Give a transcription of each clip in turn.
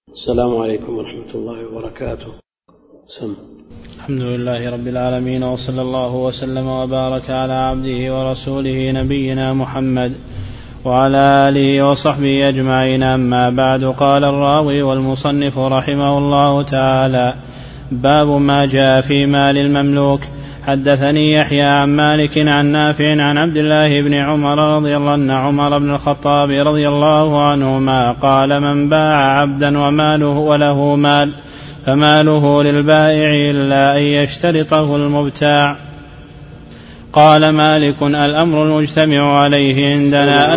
السلام عليكم ورحمة الله وبركاته. الحمد لله رب العالمين، وصلى الله وسلم وبارك على عبده ورسوله نبينا محمد وعلى آله وصحبه أجمعين. أما بعد، قال الراوي والمصنف رحمه الله تعالى: باب ما جاء في مال المملوك. حدثني يحيى عن مالك عن نافع عن عبد الله بن عمر رضي الله عنه عمر بن الخطاب رضي الله عنهما قال: من باع عبدا وماله وله مال فماله للبائع إلا أن يشترطه المبتاع. قال مالك: الأمر المجتمع عليه عندنا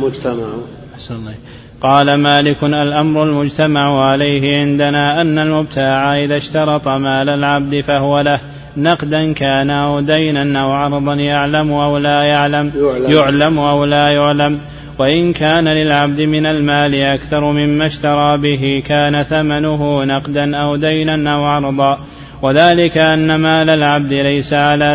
أن المبتاع إذا اشترط مال العبد فهو له، نقدا كان أو دينا أو عرضا يعلم أو لا يعلم. وإن كان للعبد من المال أكثر مما اشترى به كان ثمنه نقدا أو دينا أو عرضا، وذلك أن مال العبد ليس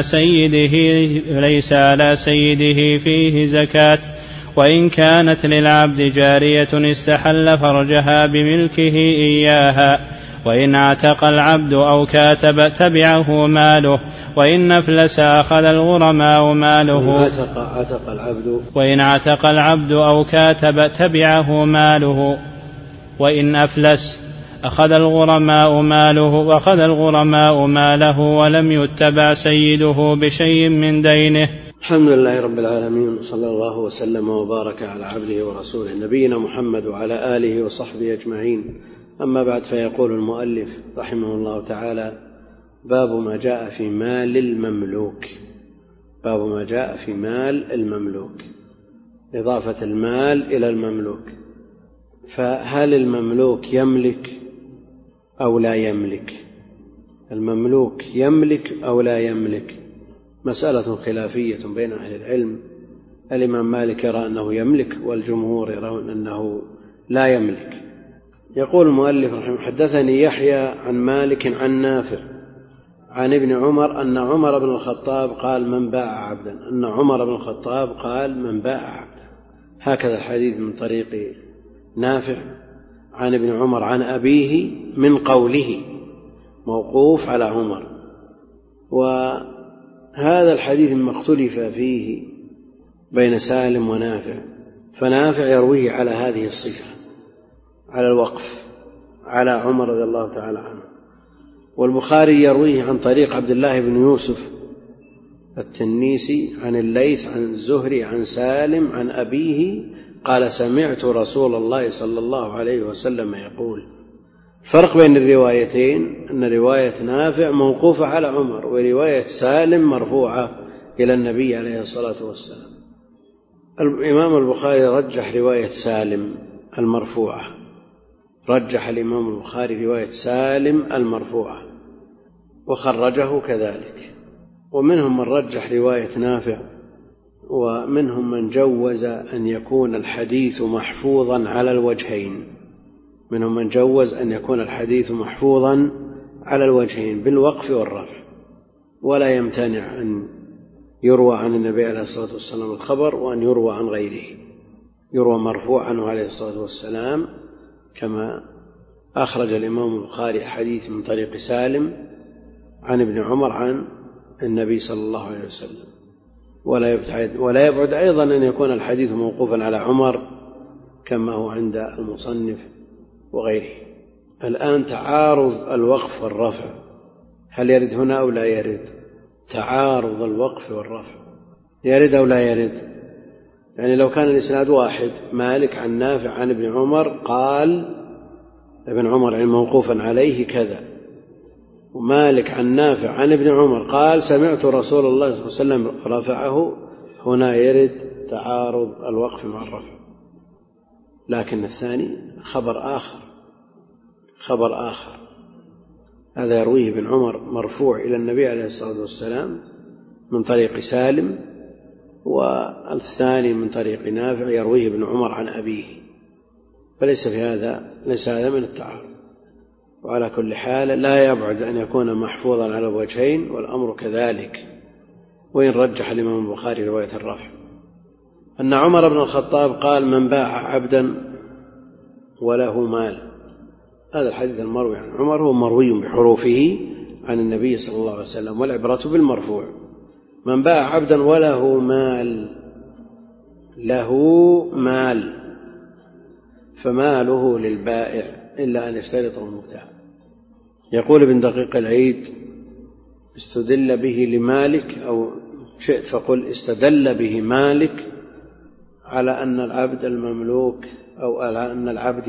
على سيده فيه زكاة. وإن كانت للعبد جارية استحل فرجها بملكه إياها، وإن اعتق العبد أو كاتب تبعه ماله، وإن أفلس أخذ الغرماء ماله. وإن اعتق العبد أو كاتب تبعه ماله، وإن أفلس أخذ الغرماء ماله ولم يتبع سيده بشيء من دينه. الحمد لله رب العالمين، صلى الله وسلم وبارك على عبده ورسوله نبينا محمد وعلى آله وصحبه أجمعين. أما بعد، فيقول المؤلف رحمه الله تعالى: باب ما جاء في مال المملوك. باب ما جاء في مال المملوك، إضافة المال إلى المملوك. فهل المملوك يملك أو لا يملك؟ المملوك يملك أو لا يملك؟ مسألة خلافية بين أهل العلم. الإمام مالك يرى أنه يملك، والجمهور يرون أنه لا يملك. يقول المؤلف رحمه: حدثني يحيى عن مالك عن نافع عن ابن عمر أن عمر بن الخطاب قال: من باع عبدا. أن عمر بن الخطاب قال: من باع عبدا. هكذا الحديث من طريق نافع عن ابن عمر عن أبيه من قوله، موقوف على عمر. وهذا الحديث ما اختلف فيه بين سالم ونافع، فنافع يرويه على هذه الصفة، على الوقف على عمر رضي الله تعالى عنه، والبخاري يرويه عن طريق عبد الله بن يوسف التنيسي عن الليث عن الزهري عن سالم عن أبيه قال: سمعت رسول الله صلى الله عليه وسلم يقول. فرق بين الروايتين أن رواية نافع موقوفة على عمر، ورواية سالم مرفوعة إلى النبي عليه الصلاة والسلام. الإمام البخاري رجح رواية سالم المرفوعة، رجح الإمام البخاري رواية سالم المرفوعة وخرجه كذلك. ومنهم من رجح رواية نافع، ومنهم من جوز أن يكون الحديث محفوظا على الوجهين. منهم من جوز أن يكون الحديث محفوظا على الوجهين بالوقف والرفع، ولا يمتنع أن يروى عن النبي عليه الصلاة والسلام الخبر، وأن يروى عن غيره، يروى مرفوعا عنه عليه الصلاة والسلام، كما أخرج الإمام البخاري حديث من طريق سالم عن ابن عمر عن النبي صلى الله عليه وسلم. ولا يبعد أيضا أن يكون الحديث موقوفا على عمر كما هو عند المصنف وغيره. الآن تعارض الوقف والرفع، هل يرد هنا أو لا يرد؟ تعارض الوقف والرفع يرد أو لا يرد؟ يعني لو كان الإسناد واحد، مالك عن نافع عن ابن عمر قال، ابن عمر يعني موقوفا عليه كذا، ومالك عن نافع عن ابن عمر قال: سمعت رسول الله صلى الله عليه وسلم رفعه، هنا يرد تعارض الوقف مع الرفع. لكن الثاني خبر آخر، هذا يرويه ابن عمر مرفوع إلى النبي عليه الصلاة والسلام من طريق سالم، والثاني من طريق نافع يرويه ابن عمر عن أبيه، فليس هذا من التعارض. وعلى كل حال لا يبعد أن يكون محفوظا على الوجهين، والأمر كذلك، وإن رجح الإمام البخاري رواية الرفع. أن عمر بن الخطاب قال: من باع عبدا وله مال هذا الحديث المروي عن عمر هو مروي بحروفه عن النبي صلى الله عليه وسلم، والعبرة بالمرفوع. من باع عبدا وله مال فماله للبائع إلا أن يشترطه المبتاع. يقول ابن دقيق العيد: استدل به لمالك، أو شئت فقل استدل به مالك على أن العبد المملوك، أو على أن العبد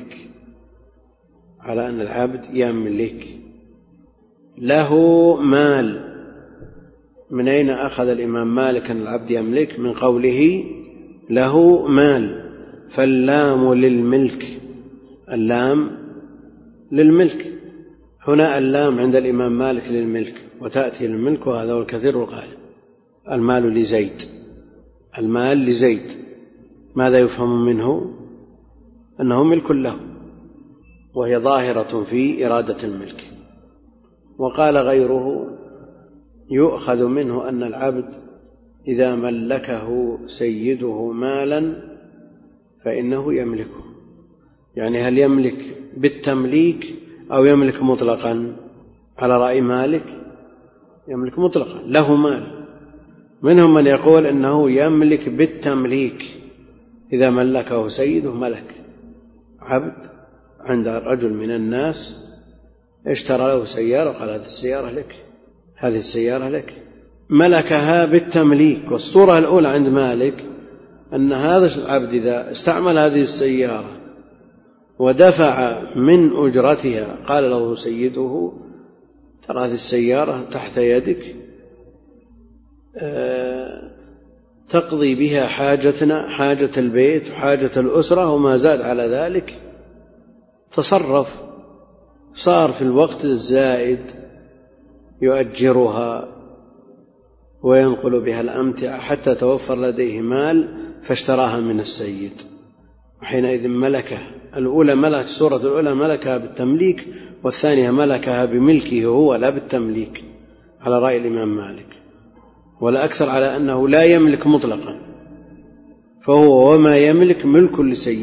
يملك له مال. من أين أخذ الإمام مالك أن العبد يملك؟ من قوله له مال، فاللام للملك، اللام للملك. هنا اللام عند الإمام مالك للملك، وتأتي للملك، وهذا هو الكثير الغالب. المال لزيد، ماذا يفهم منه؟ أنه ملك له، وهي ظاهرة في إرادة الملك. وقال غيره: يؤخذ منه أن العبد إذا ملكه سيده مالا فإنه يملكه. يعني هل يملك بالتمليك أو يملك مطلقا؟ على رأي مالك يملك مطلقا، له مال. منهم من يقول إنه يملك بالتمليك، إذا ملكه سيده ملك. عبد عند رجل من الناس اشترى له سيارة وقال: هذه السيارة لك، ملكها بالتمليك. والصورة الأولى عند مالك أن هذا العبد إذا استعمل هذه السيارة ودفع من أجرتها، قال له سيده: ترى هذه السيارة تحت يدك، تقضي بها حاجتنا، حاجة البيت وحاجة الأسرة، وما زاد على ذلك، تصرف. صار في الوقت الزائد يؤجرها وينقل بها الأمتعة حتى توفر لديه مال، فاشتراها من السيد، وحينئذ ملكها. الصورة الأولى ملكها بالتمليك، والثانية ملكها بملكه هو لا بالتمليك، على رأي الإمام مالك. ولا أكثر على أنه لا يملك مطلقا، فهو وما يملك ملك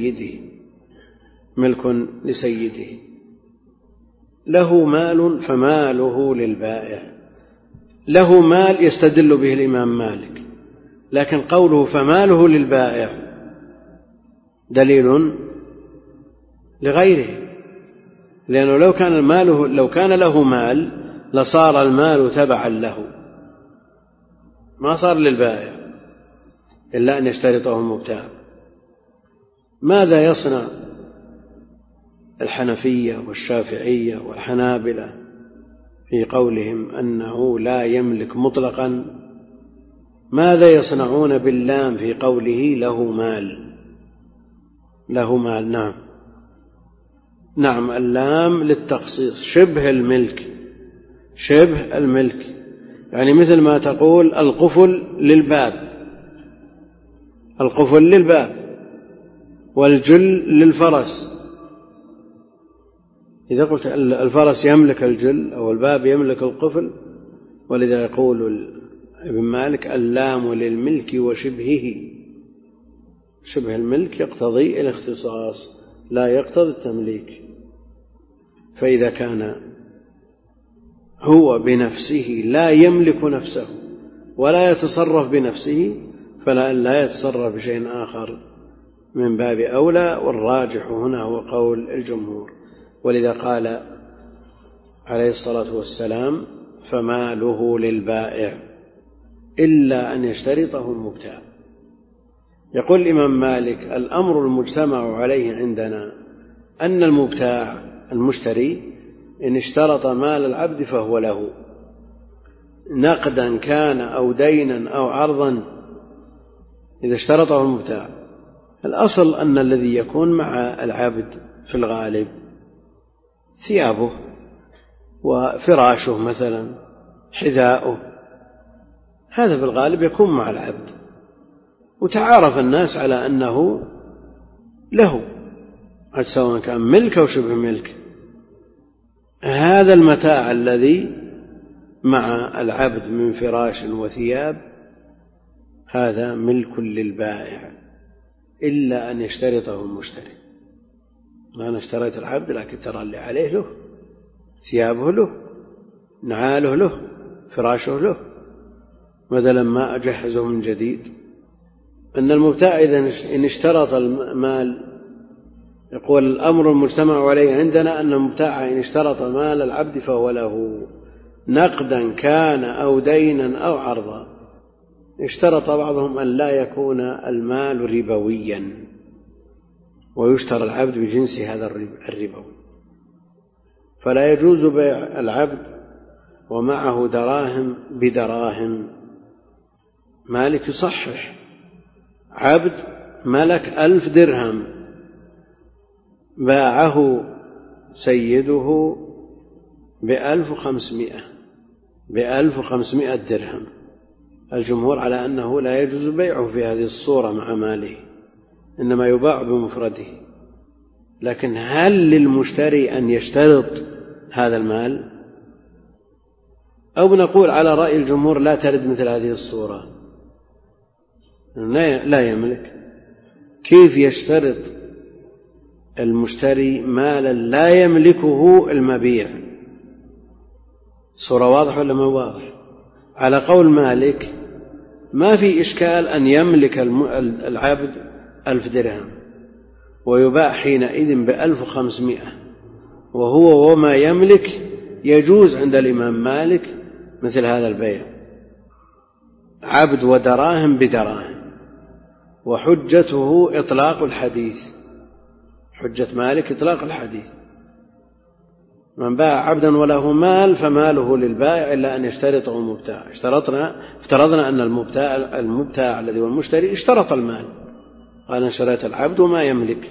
لسيده. له مال فماله للبائع. له مال يستدل به الإمام مالك، لكن قوله فماله للبائع دليل لغيره، لأنه لو كان له مال لصار المال تبعا له، ما صار للبائع إلا أن يشترطه المبتاع. ماذا يصنع الحنفية والشافعية والحنابلة في قولهم أنه لا يملك مطلقا؟ ماذا يصنعون باللام في قوله له مال؟ نعم، اللام للتخصيص، شبه الملك، يعني مثل ما تقول القفل للباب والجل للفرس. إذا قلت الفرس يملك الجل أو الباب يملك القفل، ولذا يقول ابن مالك: اللام للملك وشبهه. شبه الملك يقتضي الاختصاص لا يقتضي التمليك. فإذا كان هو بنفسه لا يملك نفسه ولا يتصرف بنفسه، فلا لا يتصرف بشيء آخر من باب أولى. والراجح هنا هو قول الجمهور. ولذا قال عليه الصلاة والسلام: فماله للبائع إلا أن يشترطه المبتاع. يقول الإمام مالك: الأمر المجتمع عليه عندنا أن المبتاع المشتري إن اشترط مال العبد فهو له، نقدا كان أو دينا أو عرضا، إذا اشترطه المبتاع. الأصل أن الذي يكون مع العبد في الغالب ثيابه وفراشه مثلا، حذاؤه، هذا في الغالب يكون مع العبد، وتعارف الناس على أنه له، سواء كان ملك أو شبه ملك. هذا المتاع الذي مع العبد من فراش وثياب هذا ملك للبائع إلا أن يشترطه المشتري. أنا اشتريت العبد لكن ترى اللي عليه له، ثيابه له، نعاله له، فراشه له، بدلا ما أجهزه من جديد. أن المبتاع إن اشترط المال، يقول الأمر المجتمع عليه عندنا أن المبتاع إن اشترط مال العبد فهو له، نقدا كان أو دينا أو عرضا. اشترط بعضهم أن لا يكون المال ربويا، ويشترى العبد بجنس هذا الربوي، فلا يجوز بيع العبد ومعه دراهم بدراهم. مالك يصحح: عبد ملك 1000 درهم باعه سيده ب1500 درهم. الجمهور على أنه لا يجوز بيعه في هذه الصورة مع ماله، إنما يباع بمفرده. لكن هل للمشتري أن يشترط هذا المال؟ أو نقول على رأي الجمهور لا ترد مثل هذه الصورة، لا يملك. كيف يشترط المشتري مالا لا يملكه المبيع؟ صورة واضحة ولا ما واضح؟ على قول مالك ما في إشكال أن يملك العبد 1000 درهم ويباع حينئذ ب1500، وهو وما يملك يجوز عند الإمام مالك مثل هذا البيع، عبد ودراهم بدراهم. وحجته إطلاق الحديث، حجة مالك إطلاق الحديث: من باع عبدا وله مال فماله للبائع إلا أن يشترطه المبتاع. افترضنا أن المبتاع الذي هو المشتري اشترط المال، قال أنا اشتريت العبد وما يملك.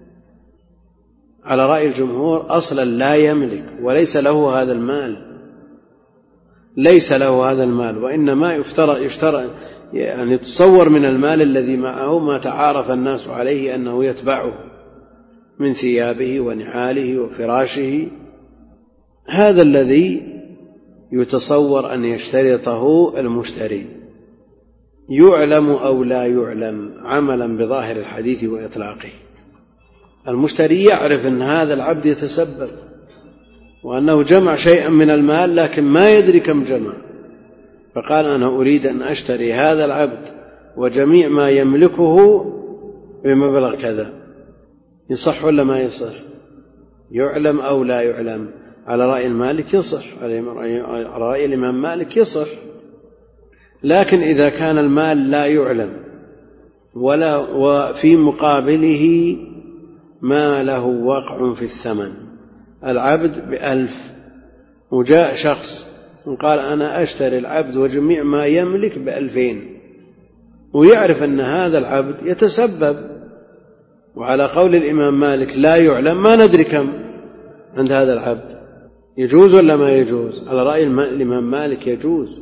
على رأي الجمهور أصلا لا يملك وليس له هذا المال، ليس له هذا المال، وإنما يشترى يعني يتصور من المال الذي معه ما تعارف الناس عليه أنه يتبعه من ثيابه ونعاله وفراشه. هذا الذي يتصور أن يشترطه المشتري، يعلم أو لا يعلم عملا بظاهر الحديث وإطلاقه. المشتري يعرف أن هذا العبد يتسبب وأنه جمع شيئا من المال لكن ما يدري كم جمع، فقال أنا أريد أن أشتري هذا العبد وجميع ما يملكه بمبلغ كذا. يصح ولا ما يصح؟ يعلم أو لا يعلم؟ على رأي المالك يصح، على رأي الإمام مالك يصح. لكن إذا كان المال لا يعلم وفي مقابله ما له وقع في الثمن، العبد ب1000 وجاء شخص وقال أنا أشتري العبد وجميع ما يملك ب2000، ويعرف أن هذا العبد يتسبب، وعلى قول الإمام مالك لا يعلم، ما ندري كم عند هذا العبد، يجوز ولا ما يجوز؟ على رأي الإمام مالك يجوز،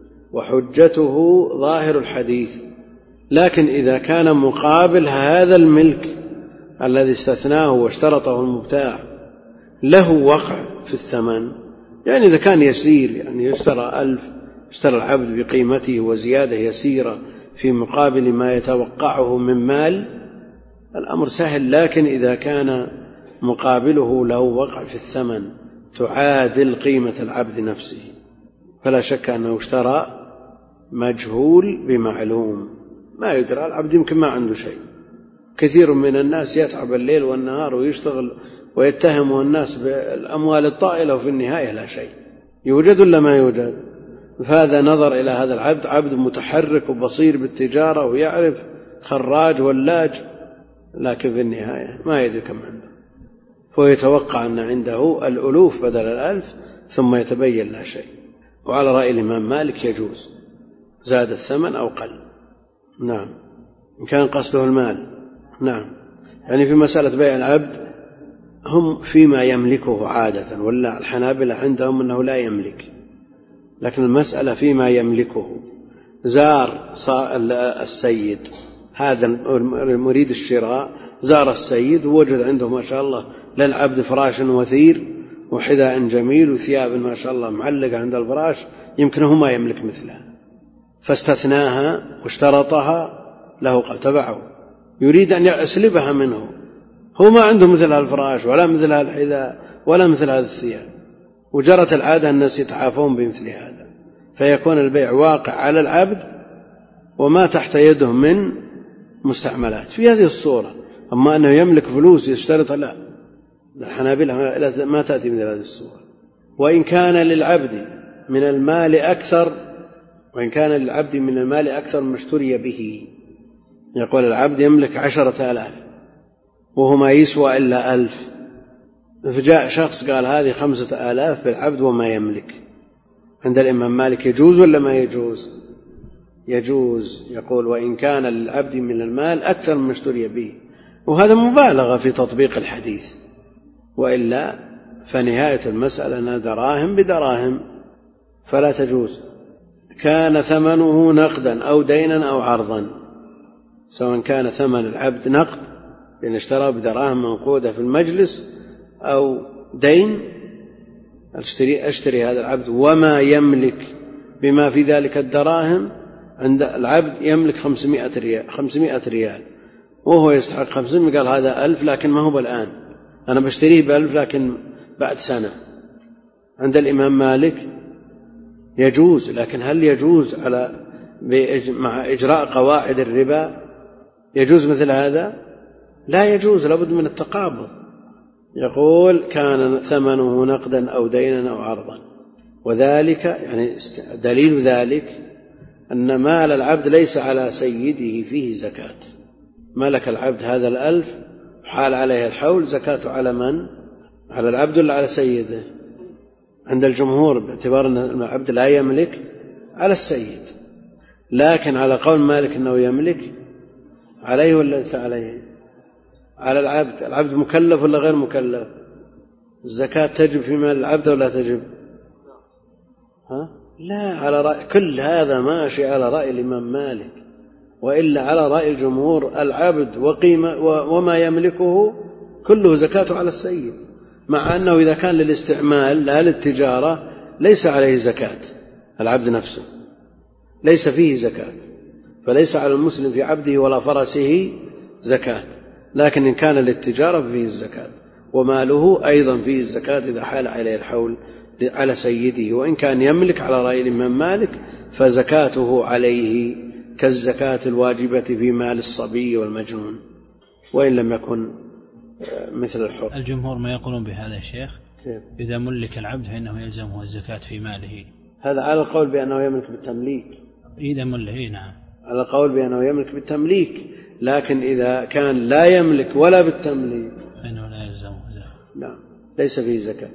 وحجته ظاهر الحديث. لكن إذا كان مقابل هذا الملك الذي استثناه واشترطه المبتاع له وقع في الثمن، يعني إذا كان يسير، يعني اشترى العبد بقيمته وزيادة يسيرة في مقابل ما يتوقعه من مال، الأمر سهل. لكن إذا كان مقابله له وقع في الثمن تعادل قيمة العبد نفسه، فلا شك أنه اشترى مجهول بمعلوم، ما يدرى، العبد يمكن ما عنده شيء. كثير من الناس يتعب الليل والنهار ويشتغل ويتهمه الناس بالأموال الطائلة وفي النهاية لا شيء. يوجد ولا ما يوجد؟ فهذا نظر إلى هذا العبد، عبد متحرك وبصير بالتجارة ويعرف، خراج ولاج، لكن في النهاية ما يدري كم عنده، فيتوقع أن عنده الألوف بدل 1000، ثم يتبين لا شيء. وعلى رأي الإمام مالك يجوز، زاد الثمن أو قل. نعم، إن كان قصده المال. نعم، يعني في مسألة بيع العبد هم فيما يملكه عادة، ولا الحنابلة عندهم أنه لا يملك، لكن المسألة فيما يملكه. زار السيد، هذا المريد الشراء زار السيد ووجد عنده ما شاء الله للعبد فراش وثير وحذاء جميل وثياب ما شاء الله معلقة عند الفراش، يمكن هو ما يملك مثلها، فاستثناها واشترطها له، قال تبعه، يريد أن يسلبها منه هو ما عنده مثل هالفراش ولا مثل هالحذاء ولا مثل هذا الثياب، وجرت العادة الناس يتعافون بمثل هذا، فيكون البيع واقع على العبد وما تحت يده من مستعملات في هذه الصورة. أما أنه يملك فلوس يشترط، لا، الحنابلة ما تأتي مثل هذه الصورة. وإن كان للعبد من المال أكثر ما اشتري به، يقول العبد يملك 10,000 وهو ما يسوى إلا 1000، فجاء شخص قال هذه 5,000 بالعبد وما يملك، عند الإمام مالك يجوز ولا ما يجوز؟ يجوز. يقول وإن كان للعبد من المال أكثر ما اشتري به، وهذا مبالغة في تطبيق الحديث، وإلا فنهاية المسألة أنها دراهم بدراهم فلا تجوز. كان ثمنه نقدا أو دينا أو عرضا، سواء كان ثمن العبد نقد بأن اشترى بدراهم منقودة في المجلس أو دين، أشتري هذا العبد وما يملك بما في ذلك الدراهم. عند العبد يملك 500 ريال وهو يستحق 500، قال هذا 1000 لكن ما هو الآن، أنا بشتريه ب1000 لكن بعد سنة. عند الإمام مالك يجوز، لكن هل يجوز مع إجراء قواعد الربا يجوز مثل هذا؟ لا يجوز، لابد من التقابض. يقول كان ثمنه نقدا أو دينا أو عرضا، وذلك يعني دليل ذلك أن مال العبد ليس على سيده فيه زكاة. ملك العبد هذا 1000 حال عليه الحول، زكاته على من؟ على العبد ولا على سيده؟ عند الجمهور باعتبار أن العبد لا يملك على السيد، لكن على قول مالك أنه يملك عليه ولا ليس عليه؟ على العبد. العبد مكلف ولا غير مكلف؟ الزكاة تجب في مال العبد ولا تجب؟ لا، على رأي كل هذا ماشي على رأي الإمام مالك، وإلا على رأي الجمهور العبد وما يملكه كله زكاته على السيد، مع أنه إذا كان للاستعمال لا للتجارة ليس عليه زكاة. العبد نفسه ليس فيه زكاة، فليس على المسلم في عبده ولا فرسه زكاة، لكن إن كان للتجارة فيه الزكاة، وماله أيضا فيه الزكاة إذا حال عليه الحول على سيده. وإن كان يملك على رأي الإمام مالك فزكاته عليه كالزكاة الواجبة في مال الصبي والمجنون، وإن لم يكن مثل الحر. الجمهور ما يقولون بهذا يا شيخ؟ إذا ملك العبد فإنه يلزمه الزكاة في ماله، هذا على القول بأنه يملك بالتمليك. إذا ملك نعم، على القول بأنه يملك بالتمليك، لكن إذا كان لا يملك ولا بالتمليك فإنه لا يلزمه زكاة. نعم، ليس فيه زكاة.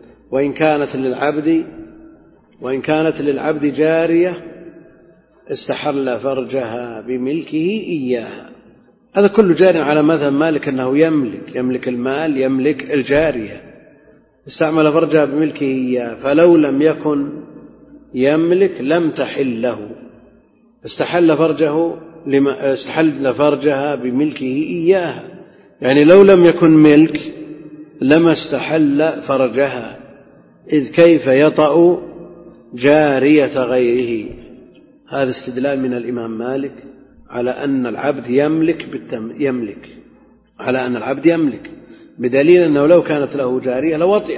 وإن كانت للعبد جارية استحل فرجها بملكه إياها، هذا كله جاري على مذهب مالك أنه يملك المال، يملك الجارية، استعمل فرجها بملكه إياها، فلو لم يكن يملك لم تحل له، استحل فرجها بملكه إياها، يعني لو لم يكن ملك لما استحل فرجها، إذ كيف يطأ جارية غيره. هذا استدلال من الإمام مالك على أن العبد يملك بدليل أنه لو كانت له جارية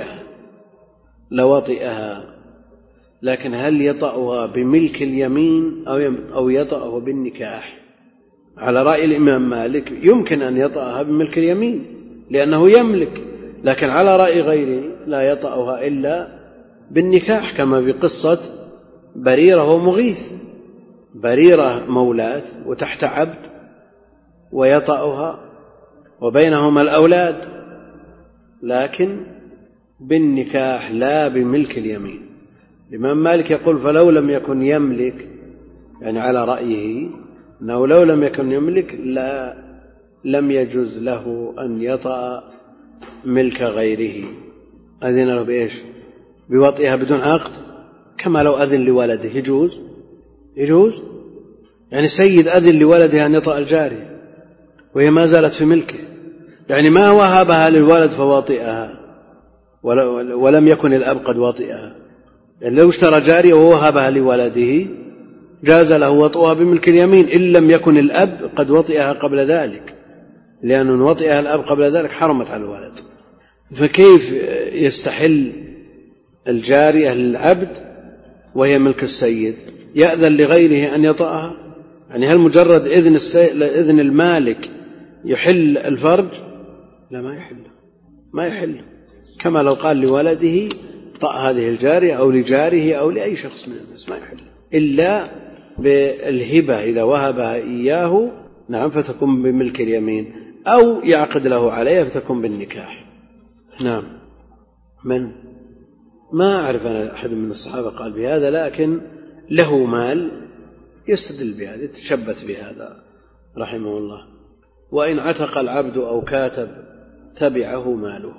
لوطئها، لكن هل يطأها بملك اليمين أو يطأه بالنكاح؟ على رأي الإمام مالك يمكن أن يطأها بملك اليمين لأنه يملك، لكن على رأي غيره لا يطأها إلا بالنكاح، كما في قصة بريرة ومغيث. بريرة مولاة وتحت عبد ويطأها وبينهما الأولاد، لكن بالنكاح لا بملك اليمين. الإمام مالك يقول فلو لم يكن يملك، يعني على رأيه أنه لو لم يكن يملك لم يجوز له أن يطأ ملك غيره. أذن له بإيش؟ بوطئها بدون عقد، كما لو أذن لولده يجوز يعني سيد أذن لولده أن يطأ الجارية وهي ما زالت في ملكه، يعني ما وهبها للولد فواطئها ولم يكن الأب قد واطئها، يعني لو اشترى جارية ووهبها لولده جاز له وطئها بملك اليمين إن لم يكن الأب قد وطئها قبل ذلك، لأن وطئها الأب قبل ذلك حرمت على الولد. فكيف يستحل الجارية للعبد وهي ملك السيد؟ يأذن لغيره أن يطأها؟ يعني هل مجرد إذن المالك يحل الفرج؟ لا، ما يحل. كما لو قال لولده طأ هذه الجارية أو لجاره أو لأي شخص من الناس، ما يحل إلا بالهبة إذا وهبها إياه، نعم، فتكون بملك اليمين، أو يعقد له عليها فتكون بالنكاح. نعم. من ما أعرف أنا أحد من الصحابة قال بهذا، لكن له مال يستدل بهذا، يتشبث بهذا رحمه الله. وإن عتق العبد أو كاتب تبعه ماله،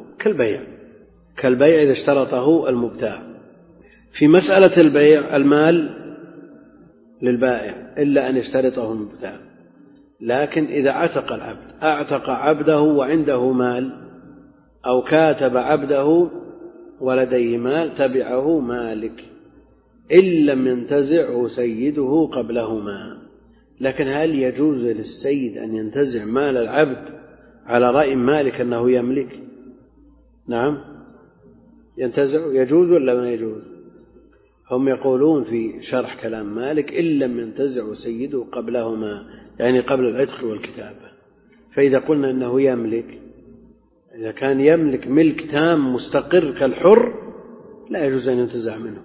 كالبيع إذا اشترطه المبتاع. في مسألة البيع المال للبائع إلا أن يشترطه المبتاع، لكن إذا عتق العبد، أعتق عبده وعنده مال، أو كاتب عبده ولديه مال، تبعه مالك إن لم ينتزعه سيده قبلهما. لكن هل يجوز للسيد أن ينتزع مال العبد على رأي مالك أنه يملك؟ نعم، ينتزع، يجوز ولا ما يجوز؟ هم يقولون في شرح كلام مالك إن لم ينتزع سيده قبلهما، يعني قبل العتق والكتابة. فإذا قلنا أنه يملك، إذا كان يملك ملك تام مستقر كالحر، لا يجوز أن ينتزع منه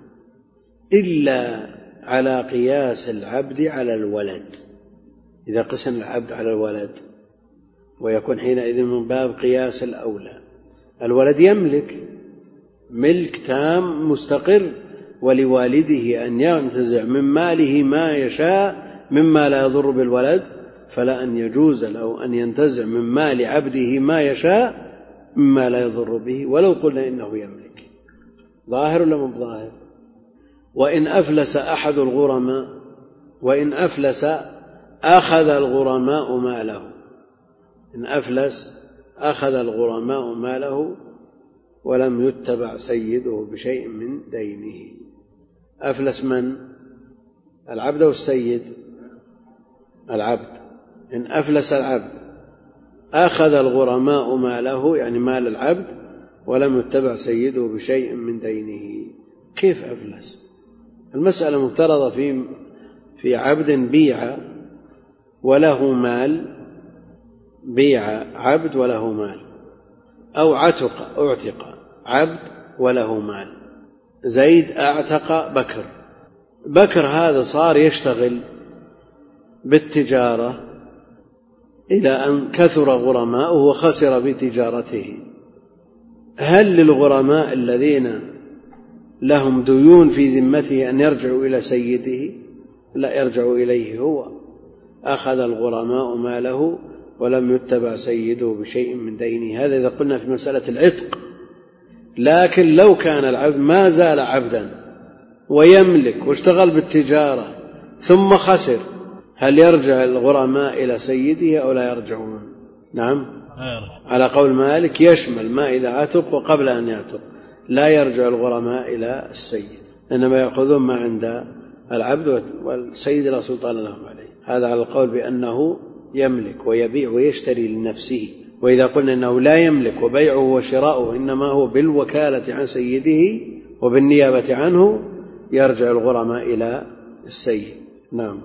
إلا على قياس العبد على الولد. إذا قسم العبد على الولد، ويكون حينئذ من باب قياس الأولى. الولد يملك ملك تام مستقر، ولوالده أن ينتزع من ماله ما يشاء مما لا يضر بالولد، فلا أن يجوز له أن ينتزع من مال عبده ما يشاء مما لا يضر به، ولو قلنا إنه يملك. ظاهر ولا مو ظاهر؟ وإن أفلس أحد الغرماء، وإن أفلس أخذ الغرماء ماله. إن أفلس أخذ الغرماء ماله ولم يتبع سيده بشيء من دينه. أفلس من؟ العبد أو السيد؟ العبد. إن أفلس العبد أخذ الغرماء ماله، يعني مال العبد، ولم يتبع سيده بشيء من دينه. كيف أفلس؟ المسألة مفترضة في عبد بيع وله مال، بيع عبد وله مال، أو أعتق عبد وله مال. زيد أعتق بكر هذا صار يشتغل بالتجارة إلى أن كثر غرماؤه وخسر بتجارته. هل للغرماء الذين لهم ديون في ذمته أن يرجعوا إلى سيده؟ لا، يرجعوا إليه هو. أخذ الغرماء ماله ولم يتبع سيده بشيء من دينه. هذا إذا قلنا في مسألة العتق. لكن لو كان العبد ما زال عبدا ويملك واشتغل بالتجارة ثم خسر، هل يرجع الغرماء إلى سيده أو لا يرجعون؟ نعم، على قول مالك يشمل ما إذا عتق وقبل أن يعتق، لا يرجع الغرماء إلى السيد، إنما يأخذون ما عند العبد والسيد لا سلطان لهم عليه. هذا على القول بأنه يملك ويبيع ويشتري لنفسه. وإذا قلنا أنه لا يملك وبيعه وشراؤه إنما هو بالوكالة عن سيده وبالنيابة عنه، يرجع الغرماء إلى السيد. نعم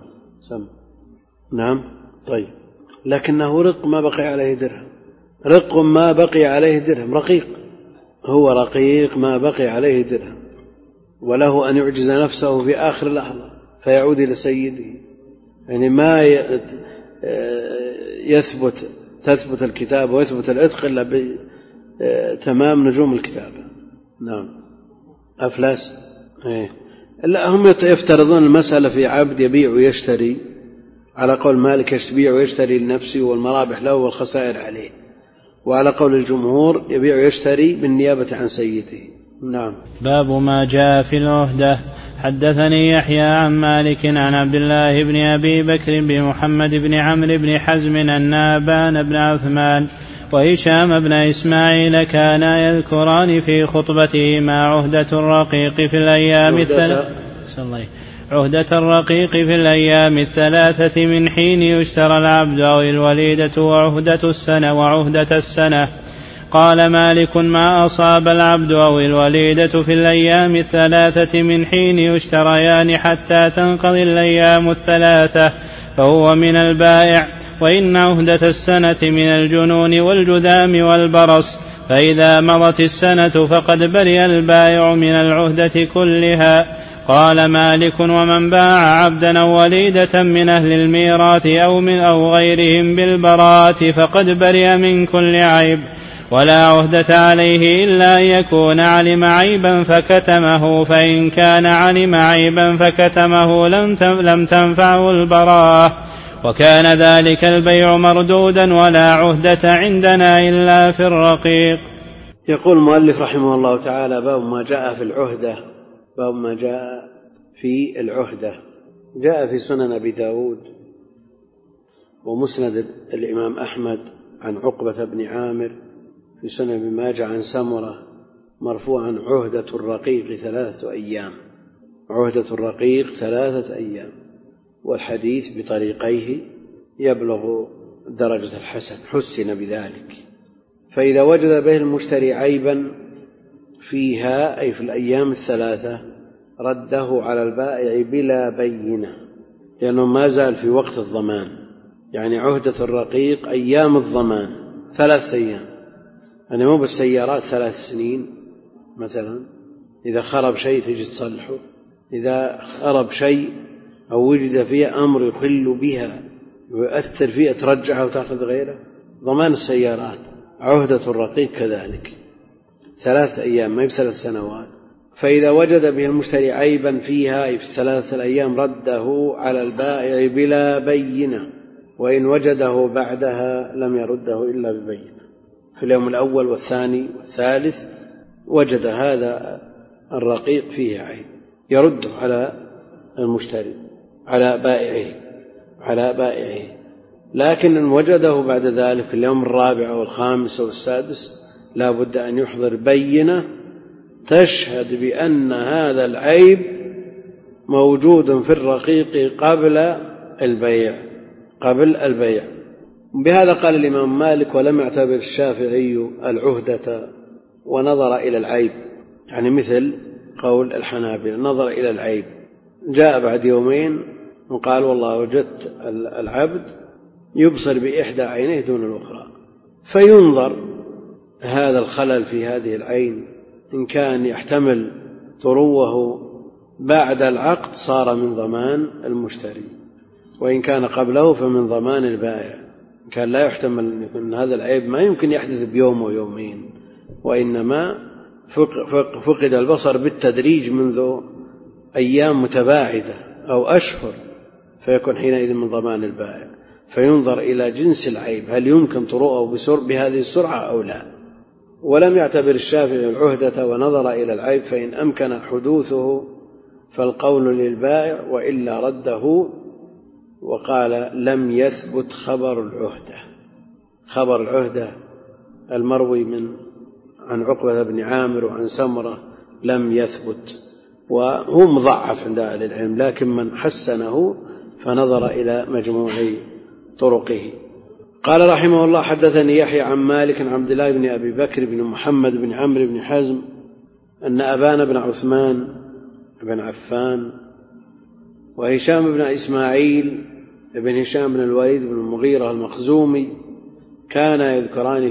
نعم. طيب، لكنه رق ما بقي عليه درهم، رق ما بقي عليه درهم، رقيق، هو رقيق ما بقي عليه درهم، وله أن يعجز نفسه في آخر لحظة فيعود إلى سيده. يعني ما تثبت الكتابة ويثبت العتق إلا بتمام نجوم الكتابة. نعم. أفلاس. لا، هم يفترضون المسألة في عبد يبيع ويشتري على قول مالك، يبيع ويشتري لنفسه والمرابح له والخسائر عليه، وعلى قول الجمهور يبيع ويشتري بالنيابة عن سيده. نعم. باب ما جاء في العهدة. حدثني يحيى عن مالك عن عبد الله بن أبي بكر بن محمد بن عمرو بن حزم أن أبان بن عثمان وهشام بن إسماعيل كانا يذكران في خطبته مع عهدة الرقيق في الأيام الثلاث عهدة الرقيق في الأيام الثلاثة من حين يشترى العبد أو الوليدة وعهدة السنة. قال مالك: ما أصاب العبد أو الوليدة في الأيام الثلاثة من حين يشتريان حتى تنقضي الأيام الثلاثة فهو من البائع، وإن عهدة السنة من الجنون والجذام والبرص، فإذا مضت السنة فقد برئ البائع من العهدة كلها. قال مالك: ومن باع عبدا أو وليدة من أهل الميراث أو غيرهم بالبراءة فقد برئ من كل عيب، ولا عهدة عليه إلا أن يكون علم عيبا فكتمه، فإن كان علم عيبا فكتمه لم تنفعه البراءة، وكان ذلك البيع مردودا، ولا عهدة عندنا إلا في الرقيق. يقول المؤلف رحمه الله تعالى: باب ما جاء في العهدة. جاء في سنن أبي داود ومسند الإمام أحمد عن عقبة بن عامر، في سنن ابن ماجه عن سمرة مرفوعا: عهدة الرقيق 3 أيام. عهدة الرقيق 3 أيام. والحديث بطريقيه يبلغ درجة الحسن، حسن بذلك. فإذا وجد به المشتري عيبا فيها، أي في الأيام الثلاثة، رده على البائع بلا بينة، لأنه ما زال في وقت الضمان. يعني عهدة الرقيق أيام الضمان 3 أيام، يعني مو بالسيارات 3 سنين مثلا، إذا خرب شيء تجي تصلحه، إذا خرب شيء أو وجد فيها أمر يخل بها ويؤثر فيها ترجعها وتأخذ غيره. ضمان السيارات عهدة الرقيق كذلك 3 أيام، ما ب3 سنوات. فإذا وجد به المشتري عيبا فيها، أي في 3 الأيام، رده على البائع بلا بينة، وإن وجده بعدها لم يرده إلا ببينة. في اليوم الأول والثاني والثالث وجد هذا الرقيق فيه عيب، يرده على المشتري، على بائعه. لكن إن وجده بعد ذلك في اليوم الرابع والخامس والسادس لا بد أن يحضر بينة تشهد بأن هذا العيب موجود في الرقيق قبل البيع. بهذا قال الإمام مالك: ولم يعتبر الشافعي العهدة ونظر إلى العيب، يعني مثل قول الحنابلة، نظر إلى العيب، جاء بعد يومين وقال: والله وجدت العبد يبصر بإحدى عينيه دون الأخرى، فينظر هذا الخلل في هذه العين، إن كان يحتمل طروه بعد العقد صار من ضمان المشتري، وإن كان قبله فمن ضمان البائع. إن كان لا يحتمل أن هذا العيب ما يمكن يحدث بيوم ويومين، وإنما فقد البصر بالتدريج منذ أيام متباعدة أو أشهر، فيكون حينئذ من ضمان البائع. فينظر إلى جنس العيب، هل يمكن طروءه بهذه السرعة أو لا. ولم يعتبر الشافعي العهدة ونظر إلى العيب، فإن أمكن حدوثه فالقول للبائع، وإلا رده. وقال: لم يثبت خبر العهدة المروي عن عقبة بن عامر وعن سمرة لم يثبت، وهو مضعف عند أهل العلم، لكن من حسنه فنظر إلى مجموع طرقه. قال رحمه الله: حدثني يحيى عن مالك عن عبد الله بن أبي بكر بن محمد بن عمرو بن حزم أن أبان بن عثمان بن عفان وهشام بن إسماعيل بن هشام بن الوليد بن المغيرة المخزومي كانا يذكران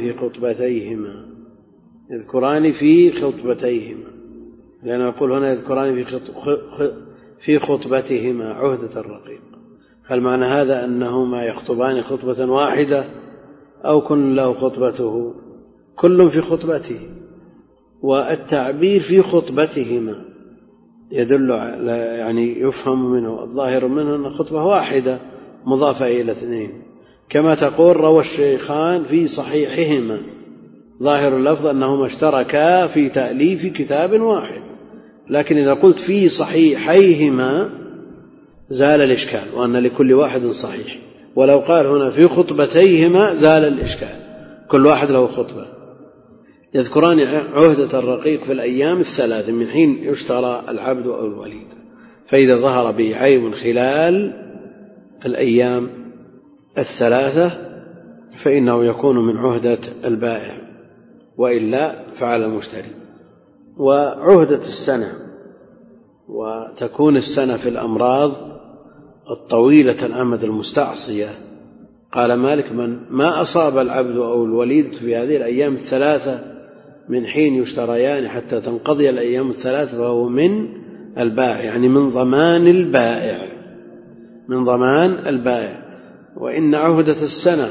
في خطبتيهما، لأنه يقول هنا يذكران في خطبتهما عهدة الرقيق. هل معنى هذا أنهما يخطبان خطبة واحدة أو كل له خطبته؟ كل في خطبته، والتعبير في خطبتهما يدل على، يعني يفهم منه، الظاهر منه أن خطبة واحدة مضافة إلى 2، كما تقول روى الشيخان في صحيحهما، ظاهر اللفظ أنهما اشتركا في تأليف كتاب واحد. لكن إذا قلت في صحيحيهما زال الإشكال، وأن لكل واحد صحيح. ولو قال هنا في خطبتيهما زال الإشكال، كل واحد له خطبة. يذكران عهدة الرقيق في الأيام الثلاث من حين يشترى العبد أو الوليد، فإذا ظهر به عيب خلال الأيام 3 فإنه يكون من عهدة البائع، وإلا فعلى المشتري. وعهدة السنة، وتكون السنة في الأمراض الطويلة الأمد المستعصية. قال مالك: من ما أصاب العبد أو الوليد في هذه الأيام 3 من حين يشتريان حتى تنقضي الأيام 3 فهو من البائع، يعني من ضمان البائع، من ضمان البائع. وإن عهدة السنة